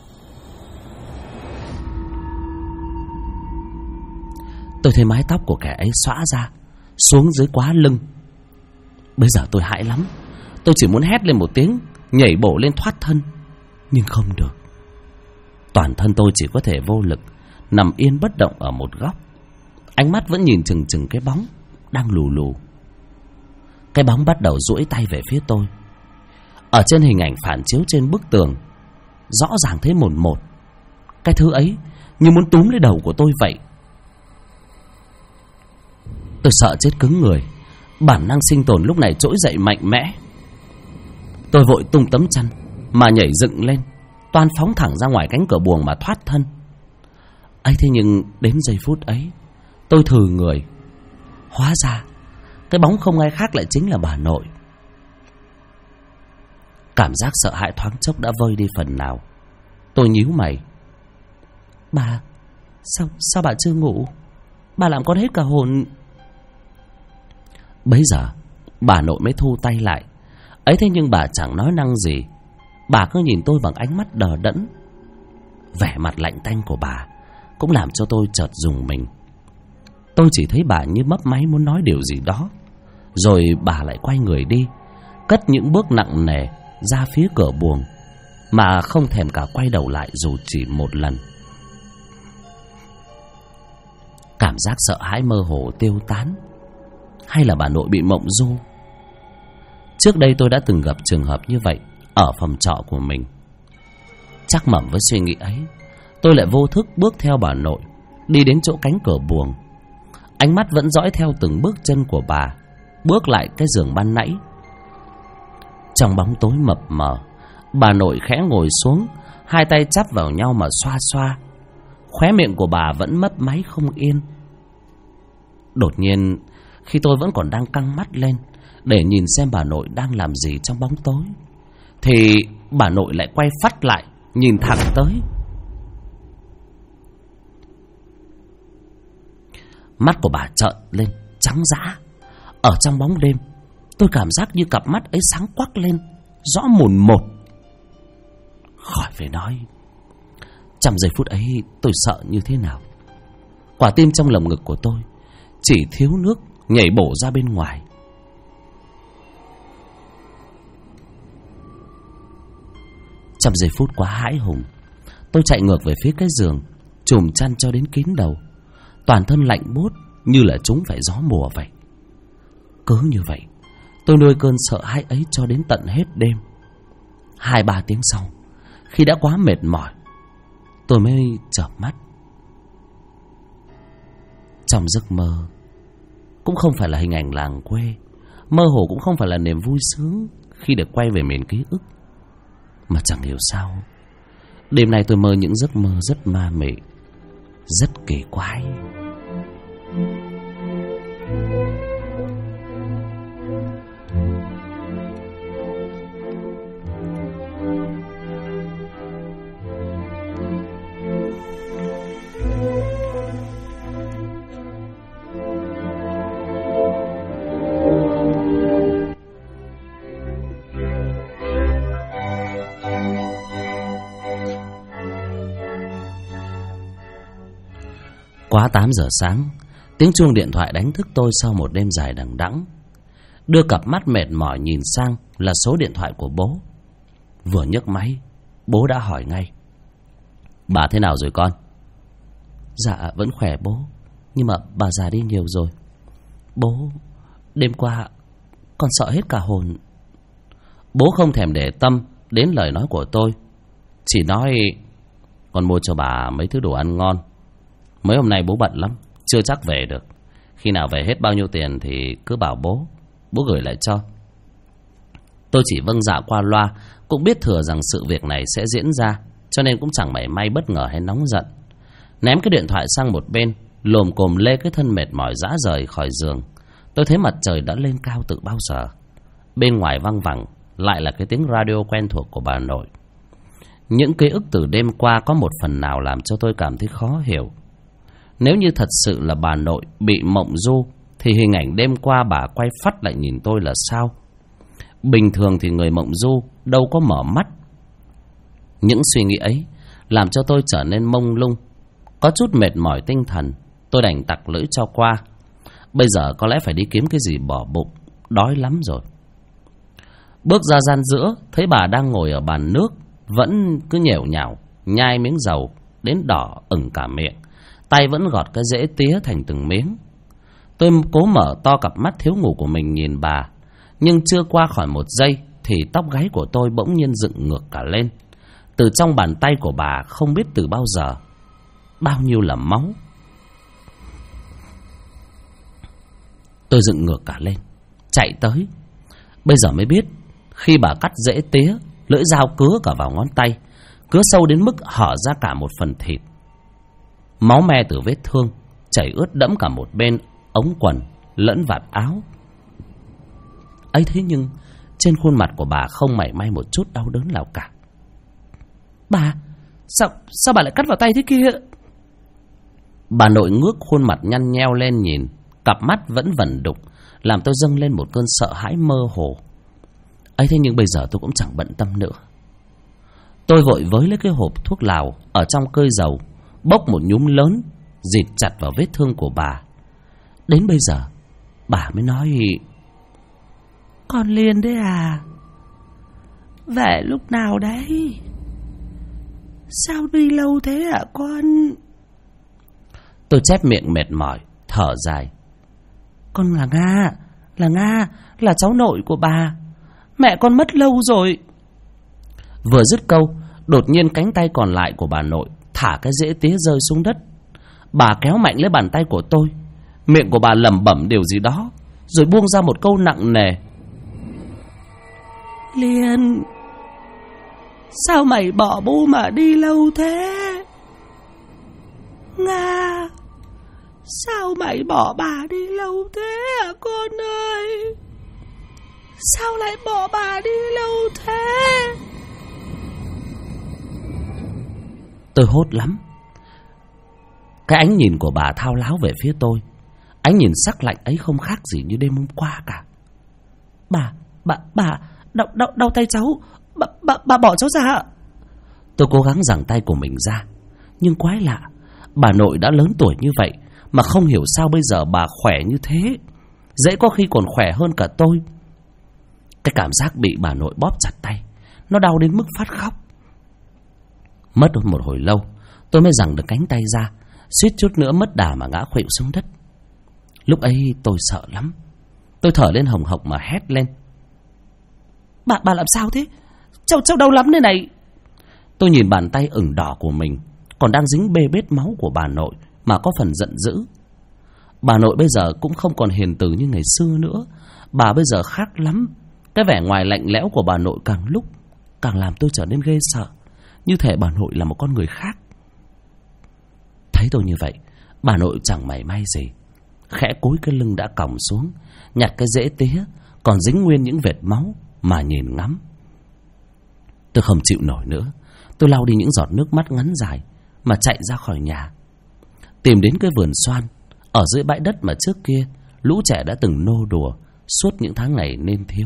Speaker 1: Tôi thấy mái tóc của kẻ ấy xõa ra xuống dưới quá lưng. Bây giờ tôi hãi lắm. Tôi chỉ muốn hét lên một tiếng, nhảy bổ lên thoát thân, nhưng không được. Toàn thân tôi chỉ có thể vô lực nằm yên bất động ở một góc. Ánh mắt vẫn nhìn chừng chừng cái bóng đang lù lù. Cái bóng bắt đầu duỗi tay về phía tôi. Ở trên hình ảnh phản chiếu trên bức tường, rõ ràng thấy mồn một. Cái thứ ấy như muốn túm lấy đầu của tôi vậy. Tôi sợ chết cứng người. Bản năng sinh tồn lúc này trỗi dậy mạnh mẽ. Tôi vội tung tấm chăn mà nhảy dựng lên, toan phóng thẳng ra ngoài cánh cửa buồng mà thoát thân. ấy thế nhưng đến giây phút ấy, tôi thừ người. Hóa ra cái bóng không ai khác lại chính là bà nội. Cảm giác sợ hãi thoáng chốc đã vơi đi phần nào. Tôi nhíu mày. Bà, sao bà chưa ngủ? Bà làm con hết cả hồn. Bấy giờ bà nội mới thu tay lại. Ấy thế nhưng bà chẳng nói năng gì. Bà cứ nhìn tôi bằng ánh mắt đờ đẫn. Vẻ mặt lạnh tanh của bà cũng làm cho tôi chợt rùng mình. Tôi chỉ thấy bà như mấp máy muốn nói điều gì đó, rồi bà lại quay người đi, cất những bước nặng nề ra phía cửa buồng, mà không thèm cả quay đầu lại dù chỉ một lần. Cảm giác sợ hãi mơ hồ tiêu tán. Hay là bà nội bị mộng du? Trước đây tôi đã từng gặp trường hợp như vậy ở phòng trọ của mình. Chắc mẩm với suy nghĩ ấy, tôi lại vô thức bước theo bà nội, đi đến chỗ cánh cửa buồng. Ánh mắt vẫn dõi theo từng bước chân của bà bước lại cái giường ban nãy. Trong bóng tối mập mờ, bà nội khẽ ngồi xuống, hai tay chắp vào nhau mà xoa xoa. Khóe miệng của bà vẫn mấp máy không yên. Đột nhiên, khi tôi vẫn còn đang căng mắt lên để nhìn xem bà nội đang làm gì trong bóng tối, thì bà nội lại quay phắt lại, nhìn thẳng tới. Mắt của bà trợn lên, trắng dã. Ở trong bóng đêm, tôi cảm giác như cặp mắt ấy sáng quắc lên, rõ mồn một. Khỏi phải nói, trong giây phút ấy tôi sợ như thế nào. Quả tim trong lồng ngực của tôi chỉ thiếu nước nhảy bổ ra bên ngoài. Trong giây phút quá hãi hùng, tôi chạy ngược về phía cái giường, chùm chăn cho đến kín đầu. Toàn thân lạnh buốt như là chúng phải gió mùa vậy. Cứ như vậy, tôi nuôi cơn sợ hãi ấy cho đến tận hết đêm. 2-3 tiếng sau, khi đã quá mệt mỏi, tôi mới chợp mắt. Trong giấc mơ, cũng không phải là hình ảnh làng quê, mơ hồ cũng không phải là niềm vui sướng khi được quay về miền ký ức. Mà chẳng hiểu sao, đêm nay tôi mơ những giấc mơ rất ma mị, rất kỳ quái. Quá 8 giờ sáng, tiếng chuông điện thoại đánh thức tôi sau một đêm dài đằng đẵng. Đưa cặp mắt mệt mỏi nhìn sang là số điện thoại của bố. Vừa nhấc máy, bố đã hỏi ngay. Bà thế nào rồi con? Dạ vẫn khỏe bố, nhưng mà bà già đi nhiều rồi. Bố, đêm qua con sợ hết cả hồn. Bố không thèm để tâm đến lời nói của tôi, chỉ nói con mua cho bà mấy thứ đồ ăn ngon. Mấy hôm nay bố bận lắm, chưa chắc về được. Khi nào về hết bao nhiêu tiền thì cứ bảo bố gửi lại cho. Tôi chỉ vâng dạ qua loa, cũng biết thừa rằng sự việc này sẽ diễn ra, cho nên cũng chẳng mảy may bất ngờ hay nóng giận. Ném cái điện thoại sang một bên, lồm cồm lê cái thân mệt mỏi rã rời khỏi giường. Tôi thấy mặt trời đã lên cao từ bao giờ. Bên ngoài văng vẳng lại là cái tiếng radio quen thuộc của bà nội. Những ký ức từ đêm qua có một phần nào làm cho tôi cảm thấy khó hiểu. Nếu như thật sự là bà nội bị mộng du, thì hình ảnh đêm qua bà quay phắt lại nhìn tôi là sao? Bình thường thì người mộng du đâu có mở mắt. Những suy nghĩ ấy làm cho tôi trở nên mông lung, có chút mệt mỏi tinh thần. Tôi đành tặc lưỡi cho qua. Bây giờ có lẽ phải đi kiếm cái gì bỏ bụng, đói lắm rồi. Bước ra gian giữa, thấy bà đang ngồi ở bàn nước, vẫn cứ nhểu nhảo nhai miếng dầu đến đỏ ửng cả miệng, tay vẫn gọt cái rễ tía thành từng miếng. Tôi cố mở to cặp mắt thiếu ngủ của mình nhìn bà, nhưng chưa qua khỏi một giây thì tóc gáy của tôi bỗng nhiên dựng ngược cả lên. Từ trong bàn tay của bà không biết từ bao giờ bao nhiêu là máu. Tôi dựng ngược cả lên, chạy tới. Bây giờ mới biết, khi bà cắt rễ tía, lưỡi dao cứa cả vào ngón tay, cứa sâu đến mức hở ra cả một phần thịt. Máu me từ vết thương chảy ướt đẫm cả một bên ống quần lẫn vạt áo. ấy thế nhưng trên khuôn mặt của bà không mảy may một chút đau đớn nào cả. Bà, sao bà lại cắt vào tay thế kia? Bà nội ngước khuôn mặt nhăn nheo lên nhìn, cặp mắt vẫn vẩn đục, làm tôi dâng lên một cơn sợ hãi mơ hồ. ấy thế nhưng bây giờ tôi cũng chẳng bận tâm nữa. Tôi vội với lấy cái hộp thuốc lào ở trong cơi dầu, bốc một nhúm lớn, dịt chặt vào vết thương của bà. Đến bây giờ bà mới nói: Con Liên đấy à? Về lúc nào đấy? Sao đi lâu thế hả con? Tôi chép miệng mệt mỏi, thở dài. Con là Nga, là cháu nội của bà. Mẹ con mất lâu rồi. Vừa dứt câu, đột nhiên cánh tay còn lại của bà nội thả cái rễ tía rơi xuống đất. Bà kéo mạnh lấy bàn tay của tôi, miệng của bà lẩm bẩm điều gì đó, rồi buông ra một câu nặng nề: Liên, sao mày bỏ bu mà đi lâu thế? Nga, sao mày bỏ bà đi lâu thế hả con ơi? Sao lại bỏ bà đi lâu thế? Tôi hốt lắm. Cái ánh nhìn của bà thao láo về phía tôi. Ánh nhìn sắc lạnh ấy không khác gì như đêm hôm qua cả. Bà đau tay cháu. Bà bỏ cháu ra. Tôi cố gắng giằng tay của mình ra, nhưng quái lạ, bà nội đã lớn tuổi như vậy mà không hiểu sao bây giờ bà khỏe như thế. Dễ có khi còn khỏe hơn cả tôi. Cái cảm giác bị bà nội bóp chặt tay, nó đau đến mức phát khóc. Mất một hồi lâu, tôi mới giằng được cánh tay ra, suýt chút nữa mất đà mà ngã khuỵu xuống đất. Lúc ấy tôi sợ lắm. Tôi thở lên hồng hộc mà hét lên: Bà làm sao thế? Cháu đau lắm đây này. Tôi nhìn bàn tay ửng đỏ của mình, còn đang dính bê bết máu của bà nội, mà có phần giận dữ. Bà nội bây giờ cũng không còn hiền từ như ngày xưa nữa. Bà bây giờ khác lắm. Cái vẻ ngoài lạnh lẽo của bà nội càng lúc càng làm tôi trở nên ghê sợ, như thể bà nội là một con người khác. Thấy tôi như vậy, bà nội chẳng mảy may gì, khẽ cúi cái lưng đã còng xuống, nhặt cái rễ tía còn dính nguyên những vệt máu mà nhìn ngắm. Tôi không chịu nổi nữa. Tôi lau đi những giọt nước mắt ngắn dài mà chạy ra khỏi nhà, tìm đến cái vườn xoan ở dưới bãi đất mà trước kia lũ trẻ đã từng nô đùa suốt những tháng ngày nên thiếu.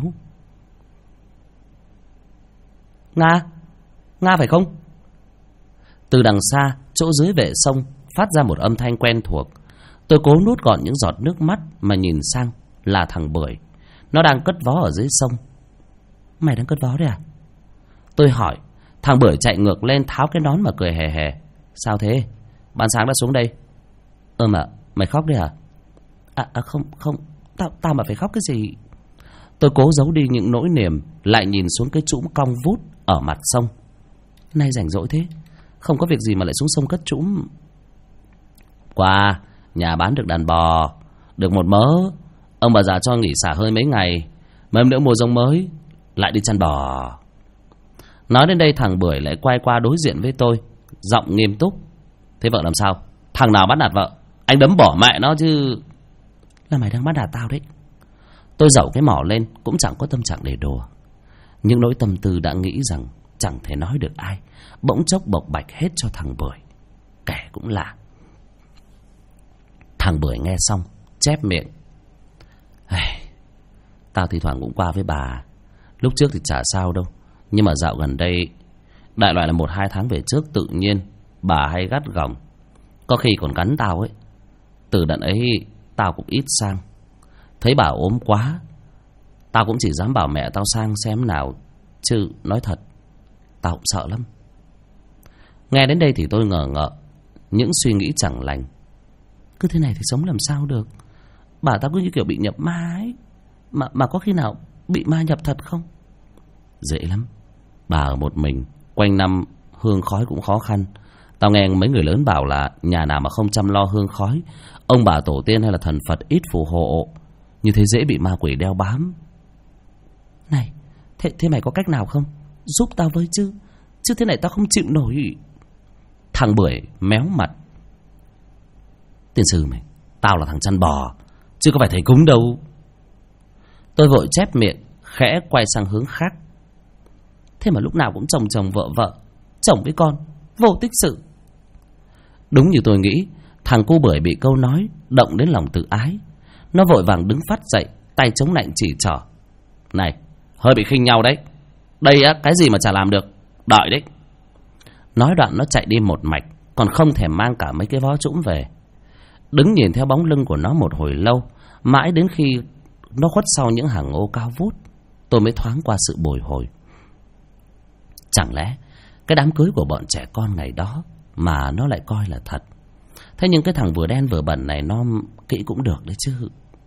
Speaker 1: Nga phải không? Từ đằng xa, chỗ dưới vệ sông phát ra một âm thanh quen thuộc. Tôi cố nuốt gọn những giọt nước mắt mà nhìn sang là thằng Bưởi. Nó đang cất vó ở dưới sông. Mày đang cất vó đấy à? Tôi hỏi. Thằng Bưởi chạy ngược lên tháo cái nón mà cười hề hề. Sao thế? Ban sáng đã xuống đây. Mà mày khóc đấy à? Không, tao mà phải khóc cái gì? Tôi cố giấu đi những nỗi niềm, lại nhìn xuống cái trũm cong vút ở mặt sông. Nay rảnh rỗi thế, không có việc gì mà lại xuống sông cất trũm. Qua nhà bán được đàn bò, được một mớ. Ông bà già cho nghỉ xả hơi mấy ngày, mấy hôm nữa mua giống mới, lại đi chăn bò. Nói đến đây thằng Bưởi lại quay qua đối diện với tôi, giọng nghiêm túc. Thế vợ làm sao? Thằng nào bắt nạt vợ? Anh đấm bỏ mẹ nó chứ. Là mày đang bắt nạt tao đấy. Tôi dẩu cái mỏ lên, cũng chẳng có tâm trạng để đùa. Nhưng nỗi tâm tư đã nghĩ rằng chẳng thể nói được ai, bỗng chốc bộc bạch hết cho thằng Bưởi. Kẻ cũng lạ. Thằng Bưởi nghe xong chép miệng. Tao thì thoảng cũng qua với bà. Lúc trước thì chả sao đâu, nhưng mà dạo gần đây, đại loại là 1-2 tháng về trước, tự nhiên bà hay gắt gỏng, có khi còn cắn tao ấy. Từ đợt ấy tao cũng ít sang. Thấy bà ốm quá, tao cũng chỉ dám bảo mẹ tao sang xem nào, chứ nói thật tao cũng sợ lắm. Nghe đến đây thì tôi ngờ ngợ, những suy nghĩ chẳng lành. Cứ thế này thì sống làm sao được. Bà tao cứ như kiểu bị nhập ma ấy. Mà có khi nào bị ma nhập thật không? Dễ lắm. Bà ở một mình, quanh năm hương khói cũng khó khăn. Tao nghe mấy người lớn bảo là nhà nào mà không chăm lo hương khói, ông bà tổ tiên hay là thần Phật ít phù hộ, như thế dễ bị ma quỷ đeo bám. Này, thế mày có cách nào không? Giúp tao với chứ. Chứ thế này tao không chịu nổi. Thằng Bưởi méo mặt. Tiên sư mày, tao là thằng chăn bò, chứ có phải thầy cúng đâu. Tôi vội chép miệng, khẽ quay sang hướng khác. Thế mà lúc nào cũng chồng vợ vợ, chồng với con, vô tích sự. Đúng như tôi nghĩ, thằng cu Bưởi bị câu nói động đến lòng tự ái. Nó vội vàng đứng phát dậy, tay chống nạnh chỉ trỏ. Này, hơi bị khinh nhau đấy. Đây á, cái gì mà chả làm được. Đợi đấy. Nói đoạn nó chạy đi một mạch, còn không thèm mang cả mấy cái vó trũng về. Đứng nhìn theo bóng lưng của nó một hồi lâu, mãi đến khi nó khuất sau những hàng ô cao vút, tôi mới thoáng qua sự bồi hồi. Chẳng lẽ cái đám cưới của bọn trẻ con ngày đó mà nó lại coi là thật? Thế nhưng cái thằng vừa đen vừa bẩn này nó kỹ cũng được đấy chứ.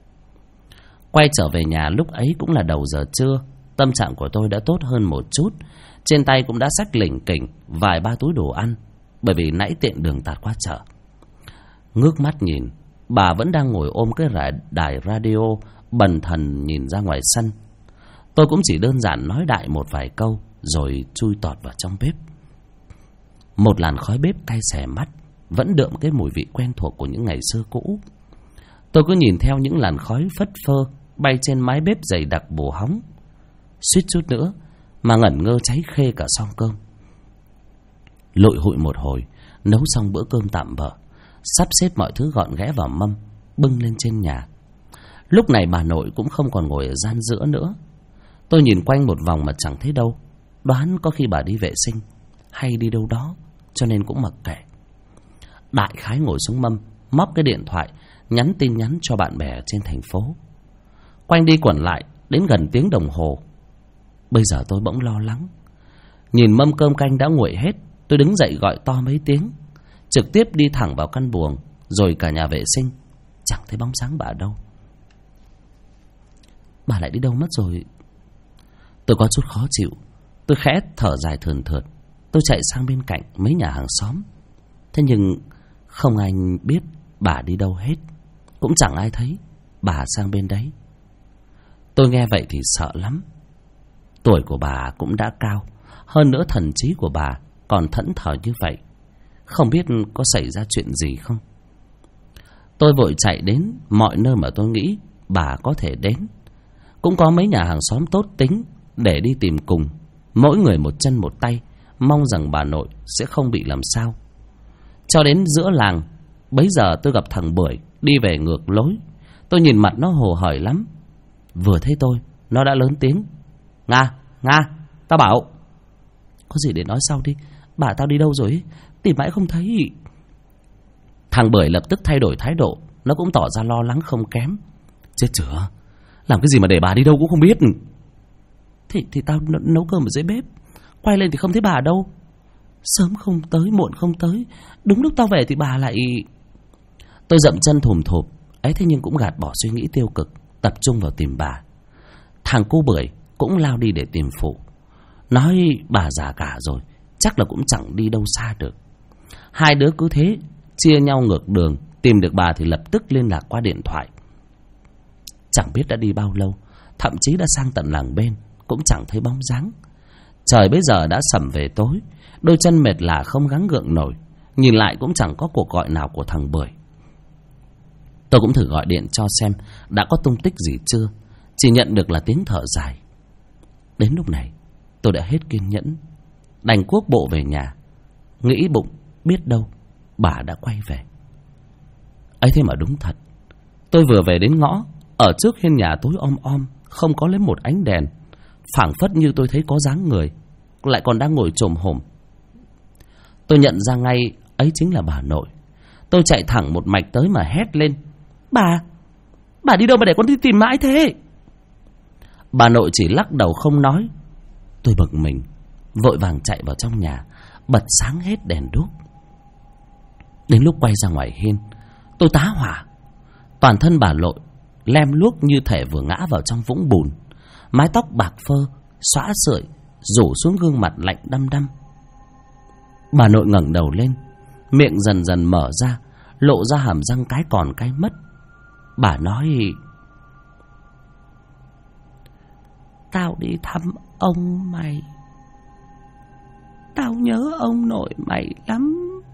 Speaker 1: Quay trở về nhà lúc ấy cũng là đầu giờ trưa. Tâm trạng của tôi đã tốt hơn một chút. Trên tay cũng đã xách lỉnh kỉnh vài ba túi đồ ăn, bởi vì nãy tiện đường tạt qua chợ. Ngước mắt nhìn, bà vẫn đang ngồi ôm cái đài radio, bần thần nhìn ra ngoài sân. Tôi cũng chỉ đơn giản nói đại một vài câu, rồi chui tọt vào trong bếp. Một làn khói bếp cay xè mắt, vẫn đượm cái mùi vị quen thuộc của những ngày xưa cũ. Tôi cứ nhìn theo những làn khói phất phơ bay trên mái bếp dày đặc bù hóng, suýt chút nữa mà ngẩn ngơ cháy khê cả xoong cơm. Lội hụi một hồi, nấu xong bữa cơm tạm bợ, sắp xếp mọi thứ gọn ghẽ vào mâm, bưng lên trên nhà. Lúc này bà nội cũng không còn ngồi ở gian giữa nữa. Tôi nhìn quanh một vòng mà chẳng thấy đâu, đoán có khi bà đi vệ sinh hay đi đâu đó, cho nên cũng mặc kệ. Đại khái ngồi xuống mâm, móc cái điện thoại, nhắn tin nhắn cho bạn bè trên thành phố. Quanh đi quẩn lại đến gần tiếng đồng hồ. Bây giờ tôi bỗng lo lắng. Nhìn mâm cơm canh đã nguội hết, tôi đứng dậy gọi to mấy tiếng, trực tiếp đi thẳng vào căn buồng, rồi cả nhà vệ sinh. Chẳng thấy bóng dáng bà đâu. Bà lại đi đâu mất rồi? Tôi có chút khó chịu. Tôi khẽ thở dài thườn thượt. Tôi chạy sang bên cạnh mấy nhà hàng xóm. Thế nhưng không ai biết bà đi đâu hết, cũng chẳng ai thấy bà sang bên đấy. Tôi nghe vậy thì sợ lắm. Tuổi của bà cũng đã cao, hơn nữa thần trí của bà còn thẫn thờ như vậy, không biết có xảy ra chuyện gì không. Tôi vội chạy đến mọi nơi mà tôi nghĩ bà có thể đến. Cũng có mấy nhà hàng xóm tốt tính để đi tìm cùng, mỗi người một chân một tay, mong rằng bà nội sẽ không bị làm sao. Cho đến giữa làng, bấy giờ tôi gặp thằng Bưởi đi về ngược lối. Tôi nhìn mặt nó hồ hởi lắm. Vừa thấy tôi, nó đã lớn tiếng. Nga, tao bảo. Có gì để nói sau đi, bà tao đi đâu rồi ấy? Tìm mãi không thấy. Thằng Bưởi lập tức thay đổi thái độ. Nó cũng tỏ ra lo lắng không kém. Chết chửa, làm cái gì mà để bà đi đâu cũng không biết. Thì tao nấu cơm ở dưới bếp, quay lên thì không thấy bà đâu. Sớm không tới, muộn không tới, đúng lúc tao về thì bà lại... Tôi dậm chân thùm thụp ấy, thế nhưng cũng gạt bỏ suy nghĩ tiêu cực, tập trung vào tìm bà. Thằng cô Bưởi cũng lao đi để tìm phụ, nói bà già cả rồi, chắc là cũng chẳng đi đâu xa được. Hai đứa cứ thế chia nhau ngược đường. Tìm được bà thì lập tức liên lạc qua điện thoại. Chẳng biết đã đi bao lâu, thậm chí đã sang tận làng bên, cũng chẳng thấy bóng dáng. Trời bây giờ đã sẩm về tối, đôi chân mệt lả không gắng gượng nổi. Nhìn lại cũng chẳng có cuộc gọi nào của thằng Bưởi. Tôi cũng thử gọi điện cho xem đã có tung tích gì chưa, chỉ nhận được là tiếng thở dài. Đến lúc này tôi đã hết kiên nhẫn, đành cuốc bộ về nhà, nghĩ bụng biết đâu bà đã quay về. Ấy thế mà đúng thật, tôi vừa về đến ngõ, ở trước hiên nhà tối om om, không có lấy một ánh đèn, phảng phất như tôi thấy có dáng người, lại còn đang ngồi chồm hổm. Tôi nhận ra ngay ấy chính là bà nội. Tôi chạy thẳng một mạch tới mà hét lên: Bà đi đâu mà để con đi tìm mãi thế? Bà nội chỉ lắc đầu không nói. Tôi bực mình, vội vàng chạy vào trong nhà, bật sáng hết đèn đuốc. Đến lúc quay ra ngoài hiên, tôi tá hỏa. Toàn thân bà nội lem luốc như thể vừa ngã vào trong vũng bùn, mái tóc bạc phơ xõa sợi rủ xuống gương mặt lạnh đăm đăm. Bà nội ngẩng đầu lên, miệng dần dần mở ra, lộ ra hàm răng cái còn cái mất. Bà nói: Tao đi thăm ông mày, tao nhớ ông nội mày lắm.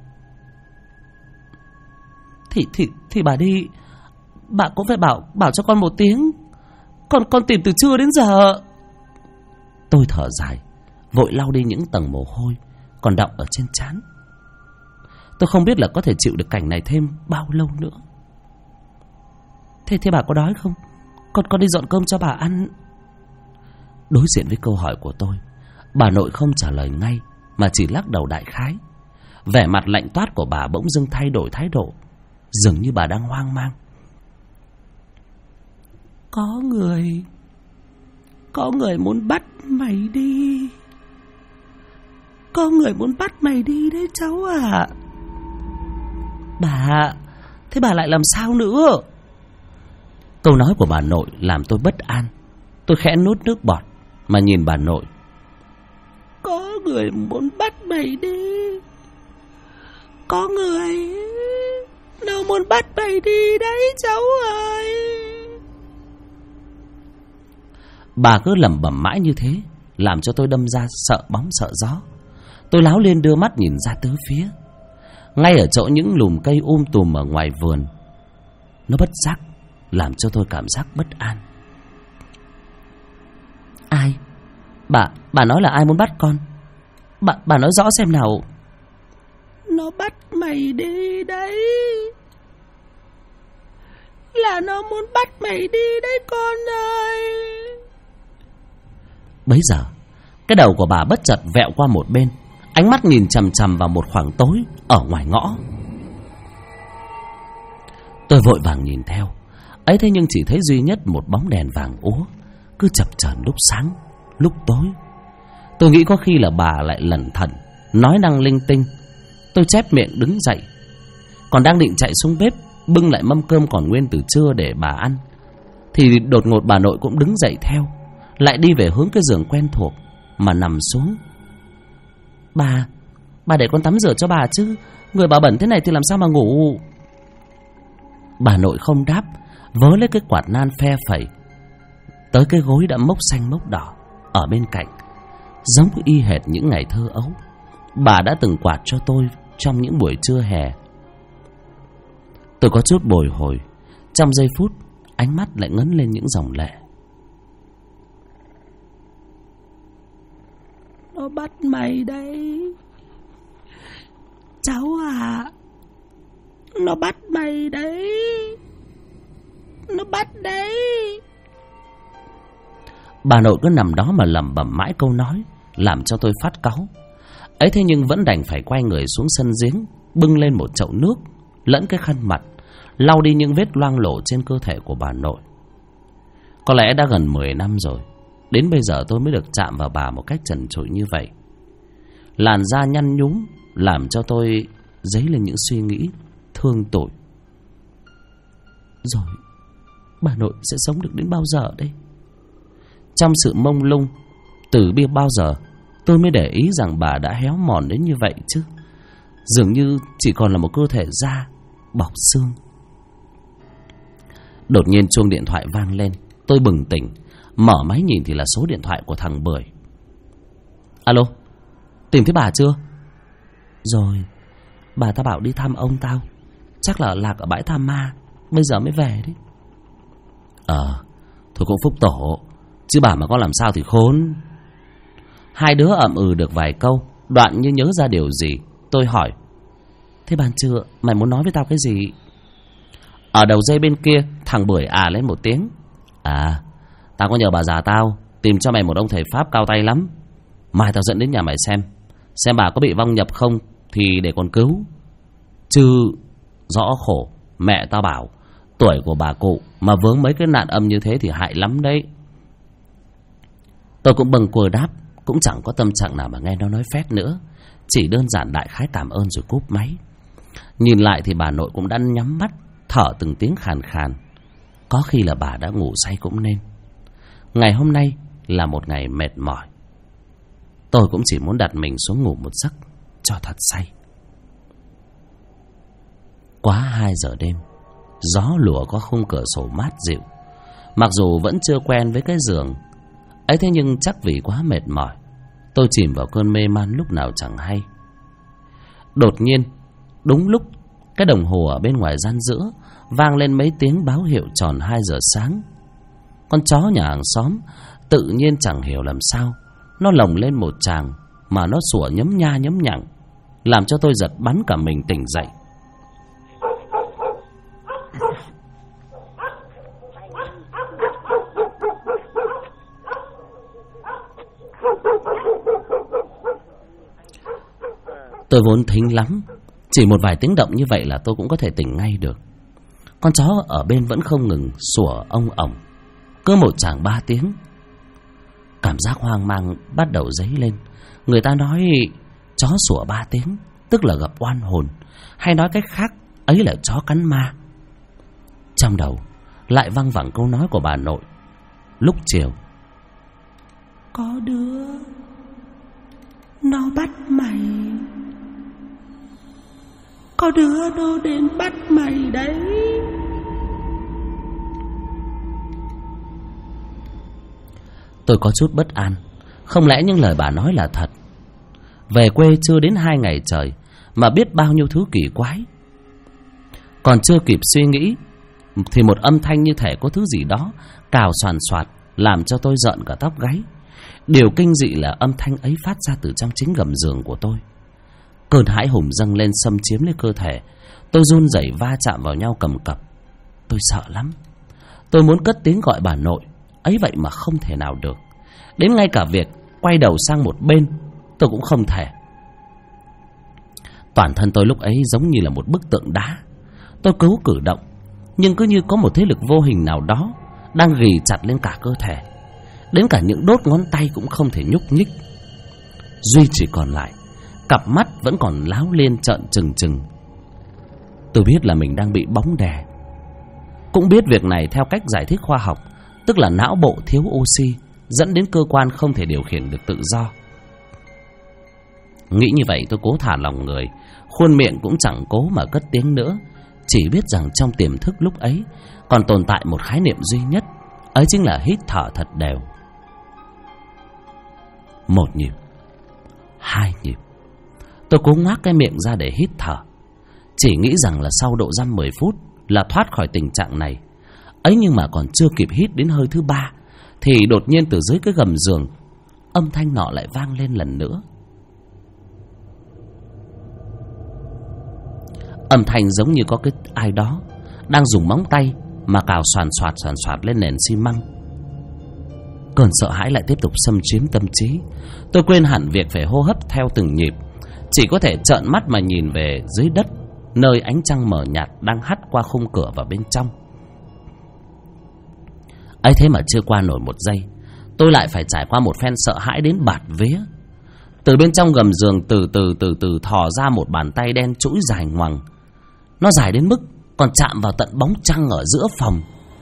Speaker 1: Thì bà đi, bà cũng phải bảo cho con một tiếng. Con tìm từ trưa đến giờ. Tôi thở dài, vội lau đi những tầng mồ hôi còn đọng ở trên trán. Tôi không biết là có thể chịu được cảnh này thêm bao lâu nữa. Thế bà có đói không? Con đi dọn cơm cho bà ăn. Đối diện với câu hỏi của tôi, bà nội không trả lời ngay, mà chỉ lắc đầu đại khái. Vẻ mặt lạnh toát của bà bỗng dưng thay đổi thái độ, dường như bà đang hoang mang. Có người muốn bắt mày đi. Có người muốn bắt mày đi đấy cháu ạ. Thế bà lại làm sao nữa? Câu nói của bà nội làm tôi bất an. Tôi khẽ nuốt nước bọt mà nhìn bà nội. Có người muốn bắt mày đi. Có người nó muốn bắt mày đi đấy cháu ơi. Bà cứ lẩm bẩm mãi như thế, làm cho tôi đâm ra sợ bóng sợ gió. Tôi láo lên đưa mắt nhìn ra tứ phía. Ngay ở chỗ những lùm cây tùm ở ngoài vườn, nó bất giác làm cho tôi cảm giác bất an. Ai? Bà nói là ai muốn bắt con? Bà nói rõ xem nào. Nó bắt mày đi đấy. Là nó muốn bắt mày đi đấy con ơi. Bấy giờ cái đầu của bà bất chợt vẹo qua một bên, ánh mắt nhìn chằm chằm vào một khoảng tối ở ngoài ngõ. Tôi vội vàng nhìn theo. Ấy thế nhưng chỉ thấy duy nhất một bóng đèn vàng úa, cứ chập chờn lúc sáng lúc tối. Tôi nghĩ có khi là bà lại lẩn thẩn nói năng linh tinh. Tôi chép miệng đứng dậy, còn đang định chạy xuống bếp bưng lại mâm cơm còn nguyên từ trưa để bà ăn, thì đột ngột bà nội cũng đứng dậy theo, lại đi về hướng cái giường quen thuộc mà nằm xuống. Bà để con tắm rửa cho bà chứ, người bà bẩn thế này thì làm sao mà ngủ. Bà nội không đáp, vớ lấy cái quạt nan phe phẩy tới cái gối đã mốc xanh mốc đỏ ở bên cạnh, giống y hệt những ngày thơ ấu bà đã từng quạt cho tôi trong những buổi trưa hè. Tôi có chút bồi hồi. Trong giây phút, ánh mắt lại ngấn lên những dòng lệ. Nó bắt mày đấy cháu à. Nó bắt mày đấy. Nó bắt đấy. Bà nội cứ nằm đó mà lẩm bẩm mãi câu nói, làm cho tôi phát cáu. Ấy thế nhưng vẫn đành phải quay người xuống sân giếng, bưng lên một chậu nước lẫn cái khăn mặt, lau đi những vết loang lổ trên cơ thể của bà nội. Có lẽ đã gần 10 năm rồi, đến bây giờ tôi mới được chạm vào bà một cách trần trụi như vậy. Làn da nhăn nhúm làm cho tôi dấy lên những suy nghĩ thương tủi. Rồi bà nội sẽ sống được đến bao giờ đây? Trong sự mông lung, từ biết bao giờ tôi mới để ý rằng bà đã héo mòn đến như vậy chứ. Dường như chỉ còn là một cơ thể da bọc xương. Đột nhiên chuông điện thoại vang lên. Tôi bừng tỉnh, mở máy nhìn thì là số điện thoại của thằng Bưởi. Alo, tìm thấy bà chưa? Rồi, bà ta bảo đi thăm ông tao. Chắc là lạc ở bãi Tha Ma, bây giờ mới về đấy. Thôi cũng phúc tổ, chứ bà mà có làm sao thì khốn. Hai đứa ậm ừ được vài câu, đoạn như nhớ ra điều gì. Tôi hỏi: thế ban trưa mày muốn nói với tao cái gì? Ở đầu dây bên kia, thằng Bưởi lên một tiếng: tao có nhờ bà già tao tìm cho mày một ông thầy Pháp cao tay lắm. Mai tao dẫn đến nhà mày xem bà có bị vong nhập không thì để còn cứu. Chứ rõ khổ, mẹ tao bảo tuổi của bà cụ mà vướng mấy cái nạn âm như thế thì hại lắm đấy. Tôi cũng bâng quơ đáp, cũng chẳng có tâm trạng nào mà nghe nó nói phét nữa, chỉ đơn giản đại khái cảm ơn rồi cúp máy. Nhìn lại thì bà nội cũng đã nhắm mắt, thở từng tiếng khàn khàn. Có khi là bà đã ngủ say cũng nên. Ngày hôm nay là một ngày mệt mỏi. Tôi cũng chỉ muốn đặt mình xuống ngủ một giấc cho thật say. Quá 2 giờ đêm, gió lùa qua khung cửa sổ mát dịu. Mặc dù vẫn chưa quen với cái giường ấy, thế nhưng chắc vì quá mệt mỏi, tôi chìm vào cơn mê man lúc nào chẳng hay. Đột nhiên, đúng lúc cái đồng hồ ở bên ngoài gian giữa vang lên mấy tiếng báo hiệu tròn 2 giờ sáng. Con chó nhà hàng xóm tự nhiên chẳng hiểu làm sao nó lồng lên một tràng mà nó sủa nhấm nha nhấm nhặng, làm cho tôi giật bắn cả mình tỉnh dậy. Tôi vốn thính lắm, chỉ một vài tiếng động như vậy là tôi cũng có thể tỉnh ngay được. Con chó ở bên vẫn không ngừng sủa ông ổng, cứ một tràng 3 tiếng. Cảm giác hoang mang bắt đầu dấy lên. Người ta nói chó sủa 3 tiếng tức là gặp oan hồn, hay nói cách khác ấy là chó cắn ma. Trong đầu lại văng vẳng câu nói của bà nội lúc chiều: có đứa nó bắt mày, có đứa nó đến bắt mày đấy. Tôi có chút bất an, không lẽ những lời bà nói là thật? Về quê chưa đến 2 ngày trời mà biết bao nhiêu thứ kỳ quái. Còn chưa kịp suy nghĩ thì một âm thanh như thể có thứ gì đó cào xoàn xoạt làm cho tôi rợn cả tóc gáy. Điều kinh dị là âm thanh ấy phát ra từ trong chính gầm giường của tôi. Cơn hãi hùng dâng lên xâm chiếm lấy cơ thể. Tôi run rẩy va chạm vào nhau cầm cập. Tôi sợ lắm. Tôi muốn cất tiếng gọi bà nội, ấy vậy mà không thể nào được. Đến ngay cả việc quay đầu sang một bên tôi cũng không thể. Toàn thân tôi lúc ấy giống như là một bức tượng đá. Tôi cố cử động, nhưng cứ như có một thế lực vô hình nào đó đang ghì chặt lên cả cơ thể. Đến cả những đốt ngón tay cũng không thể nhúc nhích. Duy chỉ còn lại cặp mắt vẫn còn láo lên trợn trừng trừng. Tôi biết là mình đang bị bóng đè. Cũng biết việc này theo cách giải thích khoa học, tức là não bộ thiếu oxy, dẫn đến cơ quan không thể điều khiển được tự do. Nghĩ như vậy tôi cố thả lòng người, khuôn miệng cũng chẳng cố mà cất tiếng nữa. Chỉ biết rằng trong tiềm thức lúc ấy còn tồn tại một khái niệm duy nhất, ấy chính là hít thở thật đều. 1 nhịp, 2 nhịp. Tôi cố ngoác cái miệng ra để hít thở, chỉ nghĩ rằng là sau độ dăm 10 phút là thoát khỏi tình trạng này. Ấy nhưng mà còn chưa kịp hít đến hơi thứ 3 thì đột nhiên từ dưới cái gầm giường, âm thanh nọ lại vang lên lần nữa. Âm thanh giống như có cái ai đó đang dùng móng tay mà cào xoàn xoạt lên nền xi măng. Cơn sợ hãi lại tiếp tục xâm chiếm tâm trí. Tôi quên hẳn việc phải hô hấp theo từng nhịp, chỉ có thể trợn mắt mà nhìn về dưới đất, nơi ánh trăng mờ nhạt đang hắt qua khung cửa vào bên trong. ấy thế mà chưa qua nổi 1 giây, tôi lại phải trải qua một phen sợ hãi đến bạt vía. Từ bên trong gầm giường từ từ thò ra một bàn tay đen trũi dài ngoằng. Nó dài đến mức còn chạm vào tận bóng trăng ở giữa phòng.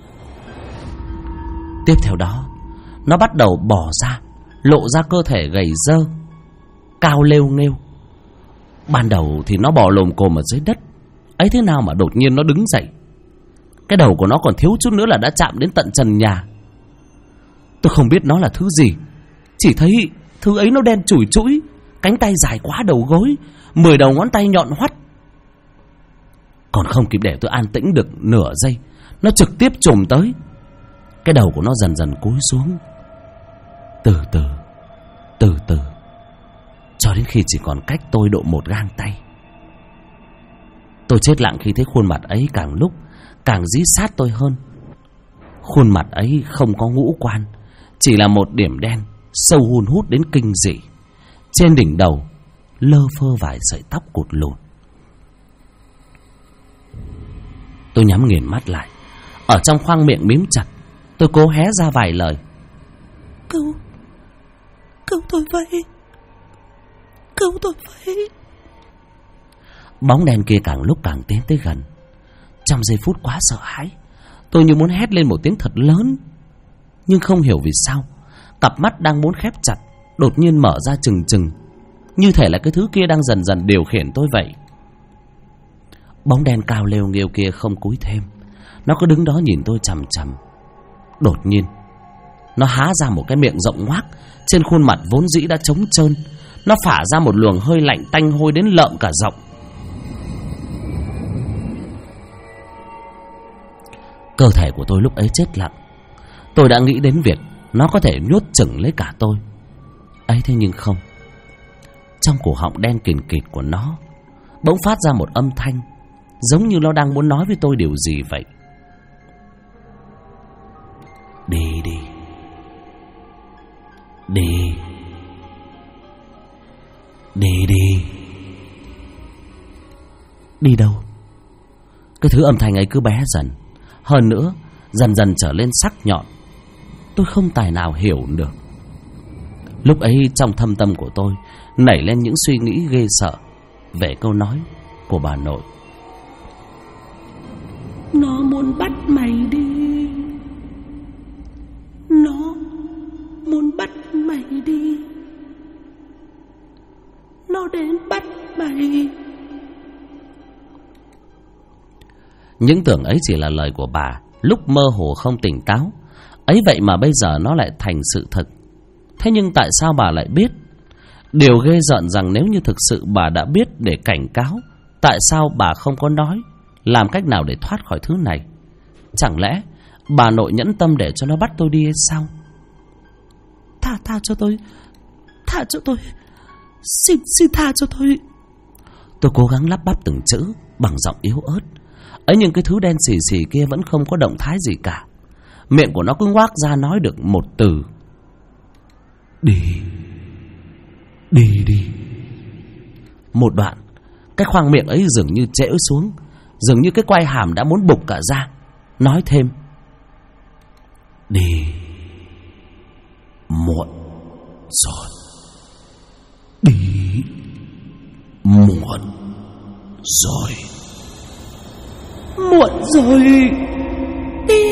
Speaker 1: Tiếp theo đó, nó bắt đầu bò ra, lộ ra cơ thể gầy dơ, cao lêu nghêu. Ban đầu thì nó bò lồm cồm ở dưới đất, ấy thế nào mà đột nhiên nó đứng dậy. Cái đầu của nó còn thiếu chút nữa là đã chạm đến tận trần nhà. Tôi không biết nó là thứ gì, chỉ thấy Thứ ấy nó đen chủi chũi, cánh tay dài quá đầu gối, 10 đầu ngón tay nhọn hoắt. Còn không kịp để tôi an tĩnh được nửa giây, nó trực tiếp chồm tới. Cái đầu của nó dần dần cúi xuống, từ từ, cho đến khi chỉ còn cách tôi độ 1 gang tay. Tôi chết lặng khi thấy khuôn mặt ấy càng lúc càng dí sát tôi hơn. Khuôn mặt ấy không có ngũ quan, chỉ là một điểm đen sâu hun hút đến kinh dị. Trên đỉnh đầu lơ phơ vài sợi tóc cụt lùn. Tôi nhắm nghiền mắt lại, ở trong khoang miệng mím chặt. Tôi cố hé ra vài lời. Cứu tôi với, cứu tôi với. Bóng đen kia càng lúc càng tiến tới gần. Trong giây phút quá sợ hãi, tôi như muốn hét lên một tiếng thật lớn. Nhưng không hiểu vì sao, cặp mắt đang muốn khép chặt đột nhiên mở ra trừng trừng, như thể là cái thứ kia đang dần dần điều khiển tôi vậy. Bóng đen cao lêu nghêu kia không cúi thêm, nó cứ đứng đó nhìn tôi chằm chằm. Đột nhiên nó há ra một cái miệng rộng ngoác. Trên khuôn mặt vốn dĩ đã trống trơn, nó phả ra một luồng hơi lạnh tanh hôi đến lợm cả giọng. Cơ thể của tôi lúc ấy chết lặng. Tôi đã nghĩ đến việc nó có thể nhốt chừng lấy cả tôi ấy, thế nhưng không. Trong cổ họng đen kìn kịt của nó bỗng phát ra một âm thanh, giống như nó đang muốn nói với tôi điều gì vậy. Đi đi, đi, đi đi. Đi đâu? Cái thứ âm thanh ấy cứ bé dần, hơn nữa dần dần trở lên sắc nhọn. Tôi không tài nào hiểu được. Lúc ấy trong thâm tâm của tôi nảy lên những suy nghĩ ghê sợ về câu nói của bà nội. Nó muốn bắt mày đi, nó muốn bắt mày đi, nó đến bắt mày. Những tưởng ấy chỉ là lời của bà lúc mơ hồ không tỉnh táo ấy, vậy mà bây giờ nó lại thành sự thật. Thế nhưng tại sao bà lại biết? Điều ghê rợn rằng nếu như thực sự bà đã biết để cảnh cáo, tại sao bà không có nói làm cách nào để thoát khỏi thứ này? Chẳng lẽ bà nội nhẫn tâm để cho nó bắt tôi đi hay sao? Tha cho tôi, tha cho tôi, xin tha cho tôi. Tôi cố gắng lắp bắp từng chữ bằng giọng yếu ớt ấy, nhưng cái thứ đen xì xì kia vẫn không có động thái gì cả. Miệng của nó cứ ngoác ra nói được một từ: đi, đi đi. Một đoạn, cái khoang miệng ấy dường như trẽo xuống, dường như cái quai hàm đã muốn bục cả ra. Nói thêm: đi, muộn rồi, đi, muộn rồi, muộn rồi, đi.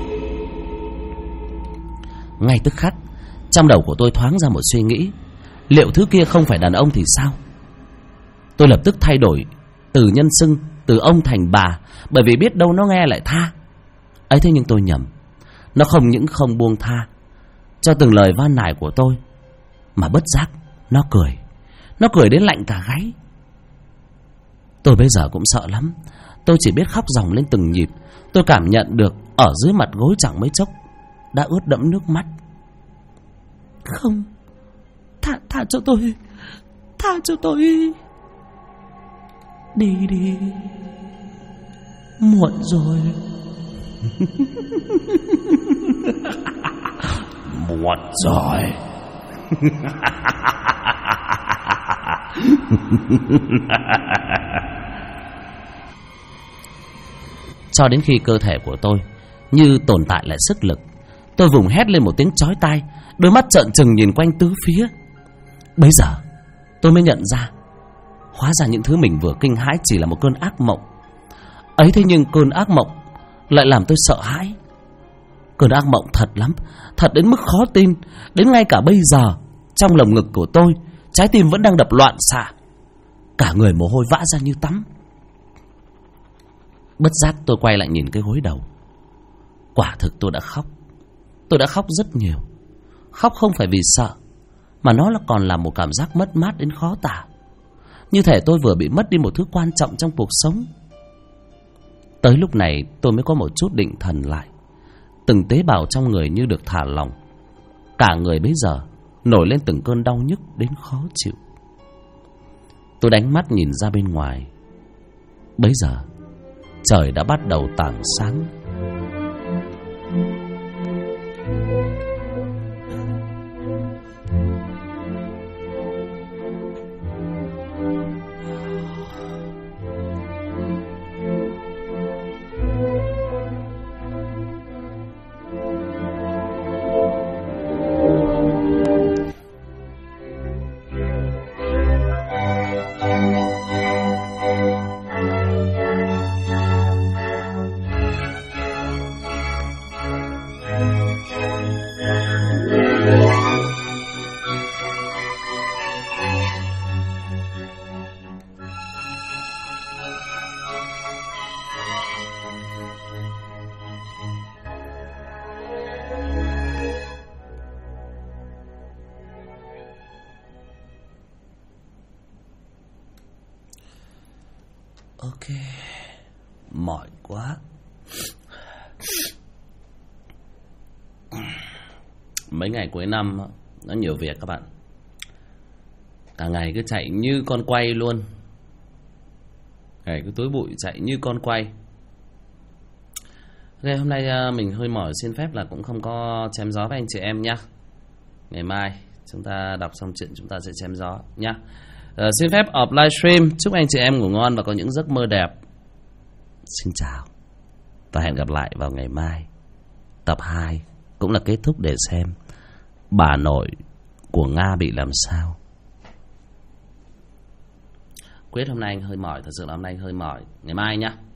Speaker 1: Ngay tức khắc, trong đầu của tôi thoáng ra một suy nghĩ: liệu thứ kia không phải đàn ông thì sao? Tôi lập tức thay đổi từ nhân xưng, từ ông thành bà, bởi vì biết đâu nó nghe lại tha ấy. Thế nhưng tôi nhầm. Nó không những không buông tha cho từng lời van nài của tôi, mà bất giác nó cười. Nó cười đến lạnh cả gáy. Tôi bây giờ cũng sợ lắm. Tôi chỉ biết khóc ròng lên từng nhịp. Tôi cảm nhận được ở dưới mặt gối chẳng mấy chốc đã ướt đẫm nước mắt. Không, tha cho tôi, tha cho tôi. Đi đi, muộn rồi. Muộn rồi. Cho đến khi cơ thể của tôi như tồn tại lại sức lực, tôi vùng hét lên một tiếng chói tai, đôi mắt trợn trừng nhìn quanh tứ phía. Bấy giờ tôi mới nhận ra, hóa ra những thứ mình vừa kinh hãi chỉ là một cơn ác mộng ấy. Thế nhưng cơn ác mộng lại làm tôi sợ hãi. Cơn ác mộng thật lắm, thật đến mức khó tin. Đến ngay cả bây giờ, trong lồng ngực của tôi, trái tim vẫn đang đập loạn xạ, cả người mồ hôi vã ra như tắm. Bất giác tôi quay lại nhìn cái gối đầu. Quả thực tôi đã khóc. Tôi đã khóc rất nhiều. Khóc không phải vì sợ, mà nó còn là một cảm giác mất mát đến khó tả. Như thể tôi vừa bị mất đi một thứ quan trọng trong cuộc sống. Tới lúc này tôi mới có một chút định thần lại. Từng tế bào trong người như được thả lỏng. Cả người bấy giờ nổi lên từng cơn đau nhức đến khó chịu. Tôi đánh mắt nhìn ra bên ngoài. Bấy giờ trời đã bắt đầu tảng sáng. Ok, mỏi quá. Mấy ngày cuối năm nó nhiều việc các bạn. Cả ngày cứ chạy như con quay luôn. Ngày cứ túi bụi chạy như con quay. Ok, hôm nay mình hơi mỏi, xin phép là cũng không có chém gió với anh chị em nhá. Ngày mai chúng ta đọc xong chuyện chúng ta sẽ chém gió nhá. Xin phép off livestream. Chúc anh chị em ngủ ngon và có những giấc mơ đẹp. Xin chào và hẹn gặp lại vào ngày mai. Tập 2 cũng là kết thúc để xem bà nội của Nga bị làm sao. Quyết hôm nay anh hơi mỏi, thật sự là hôm nay anh hơi mỏi. Ngày mai nhá.